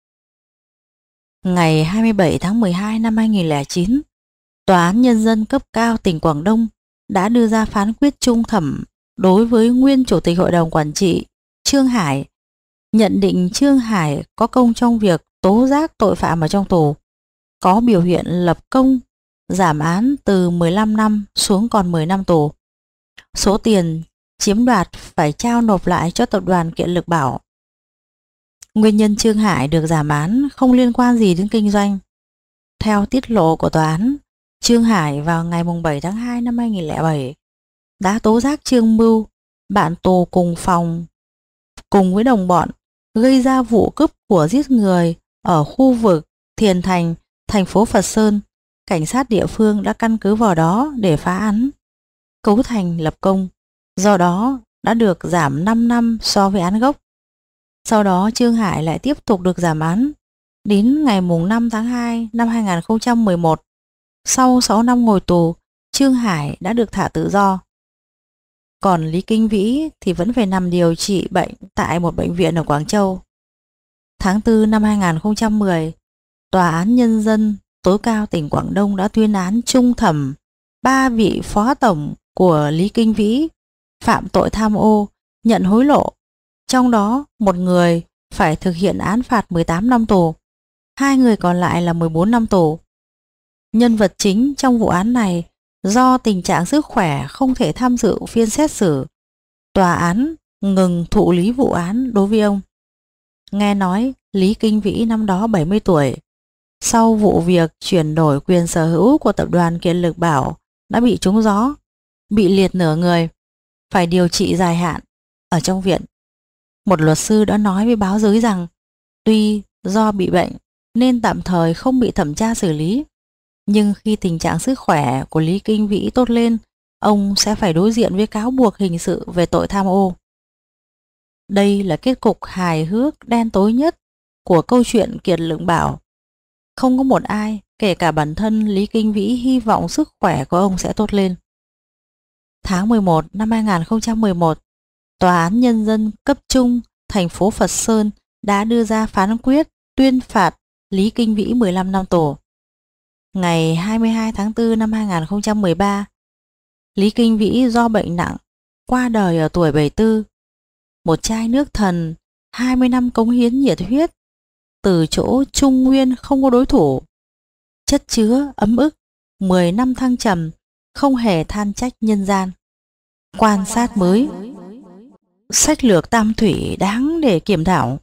Ngày hai mươi bảy tháng mười hai năm hai nghìn lẻ chín, Tòa án Nhân dân cấp cao tỉnh Quảng Đông đã đưa ra phán quyết trung thẩm đối với nguyên Chủ tịch Hội đồng Quản trị Trương Hải, nhận định Trương Hải có công trong việc tố giác tội phạm ở trong tù, có biểu hiện lập công, giảm án từ mười lăm năm xuống còn mười năm tù. Số tiền chiếm đoạt phải trao nộp lại cho Tập đoàn Kiện Lực Bảo. Nguyên nhân Trương Hải được giảm án không liên quan gì đến kinh doanh. Theo tiết lộ của tòa án, Trương Hải vào ngày bảy tháng hai năm hai nghìn không trăm lẻ bảy đã tố giác Trương Mưu, bạn tù cùng phòng cùng với đồng bọn, gây ra vụ cướp của giết người ở khu vực Thiền Thành, thành phố Phật Sơn. Cảnh sát địa phương đã căn cứ vào đó để phá án, cấu thành lập công, do đó đã được giảm năm năm so với án gốc. Sau đó Trương Hải lại tiếp tục được giảm án. Đến ngày năm tháng hai năm hai nghìn không trăm mười một, sau sáu năm ngồi tù, Trương Hải đã được thả tự do. Còn Lý Kinh Vĩ thì vẫn phải nằm điều trị bệnh tại một bệnh viện ở Quảng Châu. Tháng tư năm hai nghìn không trăm mười, Tòa án Nhân dân tối cao tỉnh Quảng Đông đã tuyên án chung thẩm ba vị phó tổng của Lý Kinh Vĩ phạm tội tham ô, nhận hối lộ. Trong đó một người phải thực hiện án phạt mười tám năm tù, hai người còn lại là mười bốn năm tù. Nhân vật chính trong vụ án này do tình trạng sức khỏe không thể tham dự phiên xét xử, tòa án ngừng thụ lý vụ án đối với ông. Nghe nói Lý Kinh Vĩ năm đó bảy mươi tuổi. Sau vụ việc chuyển đổi quyền sở hữu của tập đoàn Kiện Lực Bảo đã bị trúng gió, bị liệt nửa người, phải điều trị dài hạn ở trong viện. Một luật sư đã nói với báo giới rằng tuy do bị bệnh nên tạm thời không bị thẩm tra xử lý, nhưng khi tình trạng sức khỏe của Lý Kinh Vĩ tốt lên, ông sẽ phải đối diện với cáo buộc hình sự về tội tham ô. Đây là kết cục hài hước đen tối nhất của câu chuyện Kiệt Lực Bảo. Không có một ai, kể cả bản thân Lý Kinh Vĩ, hy vọng sức khỏe của ông sẽ tốt lên. Tháng mười một năm hai nghìn không trăm mười một, Tòa án Nhân dân cấp trung thành phố Phật Sơn đã đưa ra phán quyết tuyên phạt Lý Kinh Vĩ mười lăm năm tù. Ngày hai mươi hai tháng tư năm hai nghìn không trăm mười ba, Lý Kinh Vĩ do bệnh nặng qua đời ở tuổi bảy mươi tư. Một chai nước thần, hai mươi năm cống hiến nhiệt huyết, từ chỗ trung nguyên không có đối thủ, chất chứa ấm ức, mười năm thăng trầm, không hề than trách nhân gian. Quan sát mới, sách lược Tam Thủy đáng để kiểm thảo.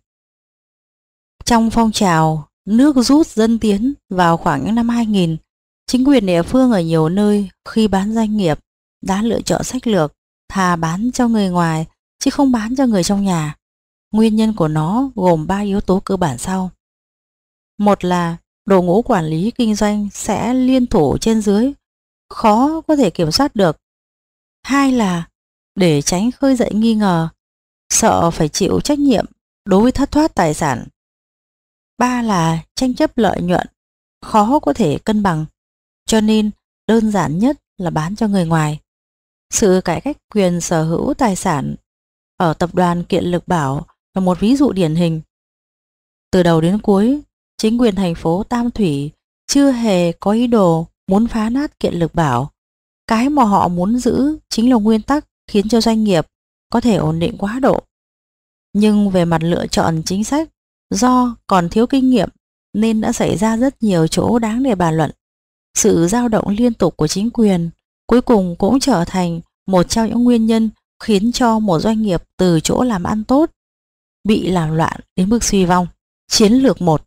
Trong phong trào nước rút dân tiến vào khoảng những năm hai nghìn, chính quyền địa phương ở nhiều nơi khi bán doanh nghiệp đã lựa chọn sách lược thà bán cho người ngoài chứ không bán cho người trong nhà. Nguyên nhân của nó gồm ba yếu tố cơ bản sau. Một là đội ngũ quản lý kinh doanh sẽ liên thủ trên dưới, khó có thể kiểm soát được. Hai là để tránh khơi dậy nghi ngờ, sợ phải chịu trách nhiệm đối với thất thoát tài sản. Ba là tranh chấp lợi nhuận, khó có thể cân bằng, cho nên đơn giản nhất là bán cho người ngoài. Sự cải cách quyền sở hữu tài sản ở tập đoàn Kiện Lực Bảo là một ví dụ điển hình. Từ đầu đến cuối, chính quyền thành phố Tam Thủy chưa hề có ý đồ muốn phá nát Kiện Lực Bảo. Cái mà họ muốn giữ chính là nguyên tắc khiến cho doanh nghiệp có thể ổn định quá độ. Nhưng về mặt lựa chọn chính sách, do còn thiếu kinh nghiệm nên đã xảy ra rất nhiều chỗ đáng để bàn luận. Sự dao động liên tục của chính quyền cuối cùng cũng trở thành một trong những nguyên nhân khiến cho một doanh nghiệp từ chỗ làm ăn tốt bị làm loạn đến mức suy vong. Chiến lược một.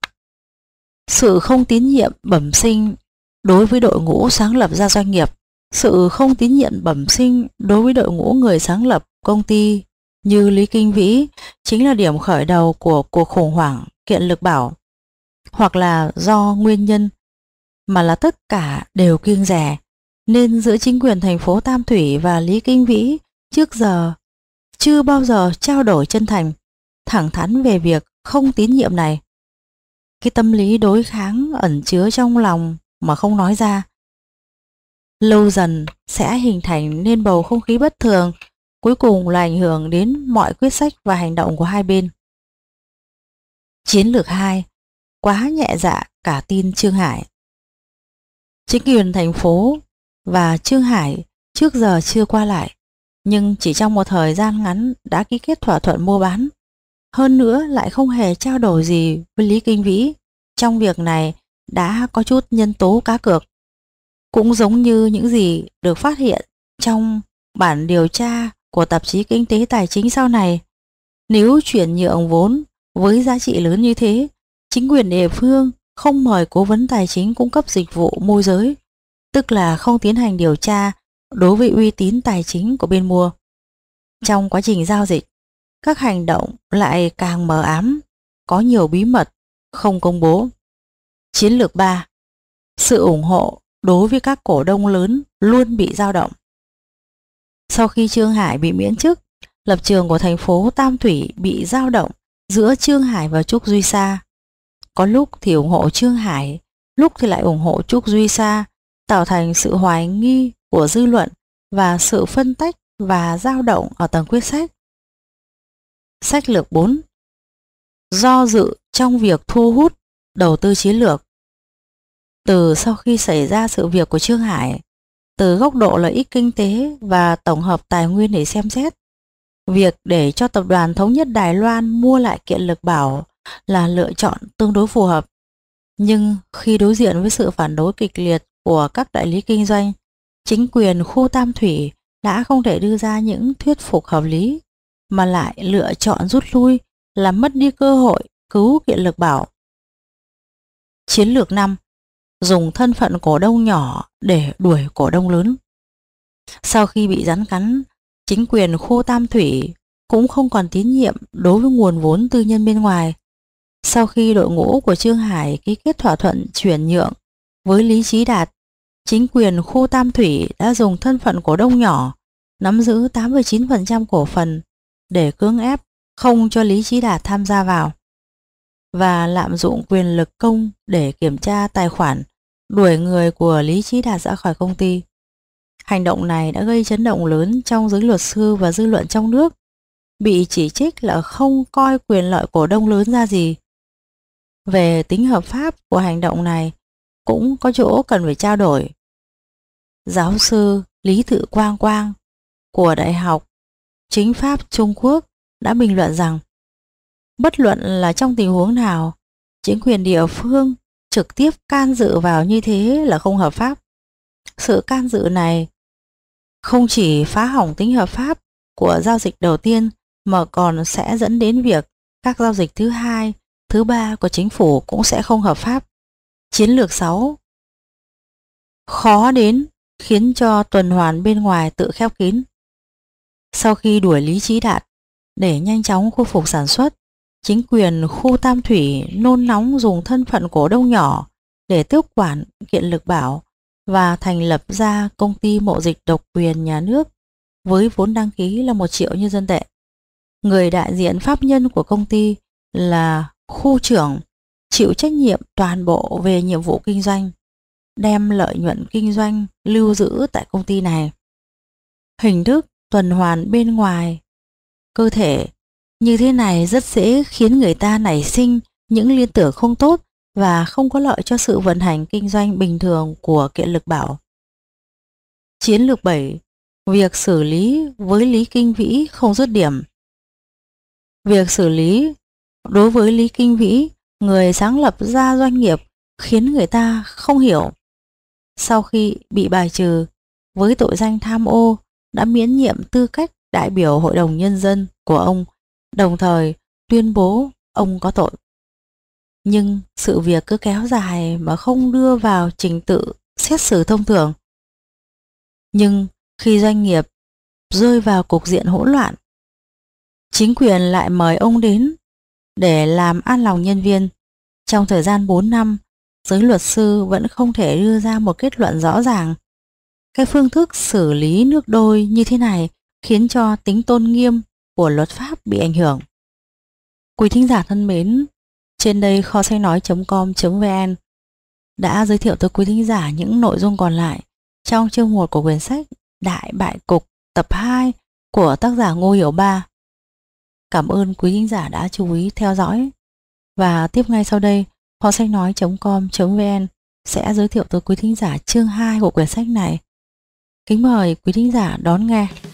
Sự không tín nhiệm bẩm sinh đối với đội ngũ sáng lập ra doanh nghiệp. Sự không tín nhiệm bẩm sinh đối với đội ngũ người sáng lập công ty như Lý Kinh Vĩ chính là điểm khởi đầu của cuộc khủng hoảng Kiện Lực Bảo. Hoặc là do nguyên nhân mà là tất cả đều kiêng dè, nên giữa chính quyền thành phố Tam Thủy và Lý Kinh Vĩ trước giờ chưa bao giờ trao đổi chân thành, thẳng thắn về việc không tín nhiệm này. Cái tâm lý đối kháng ẩn chứa trong lòng mà không nói ra, lâu dần sẽ hình thành nên bầu không khí bất thường, cuối cùng là ảnh hưởng đến mọi quyết sách và hành động của hai bên. Chiến lược hai. Quá nhẹ dạ cả tin Trương Hải. Chính quyền thành phố và Trương Hải trước giờ chưa qua lại, nhưng chỉ trong một thời gian ngắn đã ký kết thỏa thuận mua bán. Hơn nữa lại không hề trao đổi gì với Lý Kinh Vĩ. Trong việc này đã có chút nhân tố cá cược. Cũng giống như những gì được phát hiện trong bản điều tra của tạp chí Kinh tế Tài chính sau này. Nếu chuyển nhượng vốn với giá trị lớn như thế, chính quyền địa phương không mời cố vấn tài chính cung cấp dịch vụ môi giới, tức là không tiến hành điều tra đối với uy tín tài chính của bên mua. Trong quá trình giao dịch, các hành động lại càng mờ ám, có nhiều bí mật, không công bố. Chiến lược ba. Sự ủng hộ đối với các cổ đông lớn luôn bị dao động. Sau khi Trương Hải bị miễn chức, lập trường của thành phố Tam Thủy bị dao động giữa Trương Hải và Trúc Duy Sa. Có lúc thì ủng hộ Trương Hải, lúc thì lại ủng hộ Trúc Duy Sa, tạo thành sự hoài nghi của dư luận và sự phân tách và dao động ở tầng quyết sách. Sách lược bốn. Do dự trong việc thu hút đầu tư chiến lược. Từ sau khi xảy ra sự việc của Trương Hải, từ góc độ lợi ích kinh tế và tổng hợp tài nguyên để xem xét, việc để cho tập đoàn Thống nhất Đài Loan mua lại Kiện Lực Bảo là lựa chọn tương đối phù hợp. Nhưng khi đối diện với sự phản đối kịch liệt của các đại lý kinh doanh, chính quyền khu Tam Thủy đã không thể đưa ra những thuyết phục hợp lý, mà lại lựa chọn rút lui, làm mất đi cơ hội cứu Kiện Lực Bảo. Chiến lược năm. Dùng thân phận cổ đông nhỏ để đuổi cổ đông lớn. Sau khi bị rắn cắn, chính quyền khu Tam Thủy cũng không còn tín nhiệm đối với nguồn vốn tư nhân bên ngoài. Sau khi đội ngũ của Trương Hải ký kết thỏa thuận chuyển nhượng với Lý Chí Đạt, chính quyền khu Tam Thủy đã dùng thân phận cổ đông nhỏ, nắm giữ tám mươi chín phần trăm cổ phần để cưỡng ép không cho Lý Chí Đạt tham gia vào, và lạm dụng quyền lực công để kiểm tra tài khoản, đuổi người của Lý Chí Đạt ra khỏi công ty. Hành động này đã gây chấn động lớn trong giới luật sư và dư luận trong nước, bị chỉ trích là không coi quyền lợi cổ đông lớn ra gì. Về tính hợp pháp của hành động này cũng có chỗ cần phải trao đổi. Giáo sư Lý Tự Quang Quang của Đại học Chính pháp Trung Quốc đã bình luận rằng bất luận là trong tình huống nào, chính quyền địa phương trực tiếp can dự vào như thế là không hợp pháp. Sự can dự này không chỉ phá hỏng tính hợp pháp của giao dịch đầu tiên, mà còn sẽ dẫn đến việc các giao dịch thứ hai, thứ ba của chính phủ cũng sẽ không hợp pháp. Chiến lược sáu. Khó đến khiến cho tuần hoàn bên ngoài tự khép kín. Sau khi đuổi Lý Chí Đạt để nhanh chóng khôi phục sản xuất, chính quyền khu Tam Thủy nôn nóng dùng thân phận cổ đông nhỏ để tiếp quản Kiện Lực Bảo và thành lập ra công ty mậu dịch độc quyền nhà nước với vốn đăng ký là một triệu nhân dân tệ. Người đại diện pháp nhân của công ty là khu trưởng, chịu trách nhiệm toàn bộ về nhiệm vụ kinh doanh, đem lợi nhuận kinh doanh lưu giữ tại công ty này. Hình thức tuần hoàn bên ngoài cơ thể như thế này rất dễ khiến người ta nảy sinh những liên tưởng không tốt và không có lợi cho sự vận hành kinh doanh bình thường của Kiện Lực Bảo. Chiến lược bảy. Việc xử lý với Lý Kinh Vĩ không dứt điểm. Việc xử lý đối với Lý Kinh Vĩ, người sáng lập ra doanh nghiệp, khiến người ta không hiểu. Sau khi bị bài trừ với tội danh tham ô, đã miễn nhiệm tư cách đại biểu Hội đồng Nhân dân của ông, đồng thời tuyên bố ông có tội. Nhưng sự việc cứ kéo dài mà không đưa vào trình tự xét xử thông thường. Nhưng khi doanh nghiệp rơi vào cục diện hỗn loạn, chính quyền lại mời ông đến để làm an lòng nhân viên. Trong thời gian bốn năm, giới luật sư vẫn không thể đưa ra một kết luận rõ ràng. Cái phương thức xử lý nước đôi như thế này khiến cho tính tôn nghiêm của luật pháp bị ảnh hưởng. Quý thính giả thân mến, trên đây kho sách nói chấm com chấm vn đã giới thiệu tới quý thính giả những nội dung còn lại trong chương một của quyển sách Đại Bại Cục tập hai của tác giả Ngô Hiểu Ba. Cảm ơn quý thính giả đã chú ý theo dõi. Và tiếp ngay sau đây, kho sách nói chấm com chấm vn sẽ giới thiệu tới quý thính giả chương hai của quyển sách này. Kính mời quý thính giả đón nghe.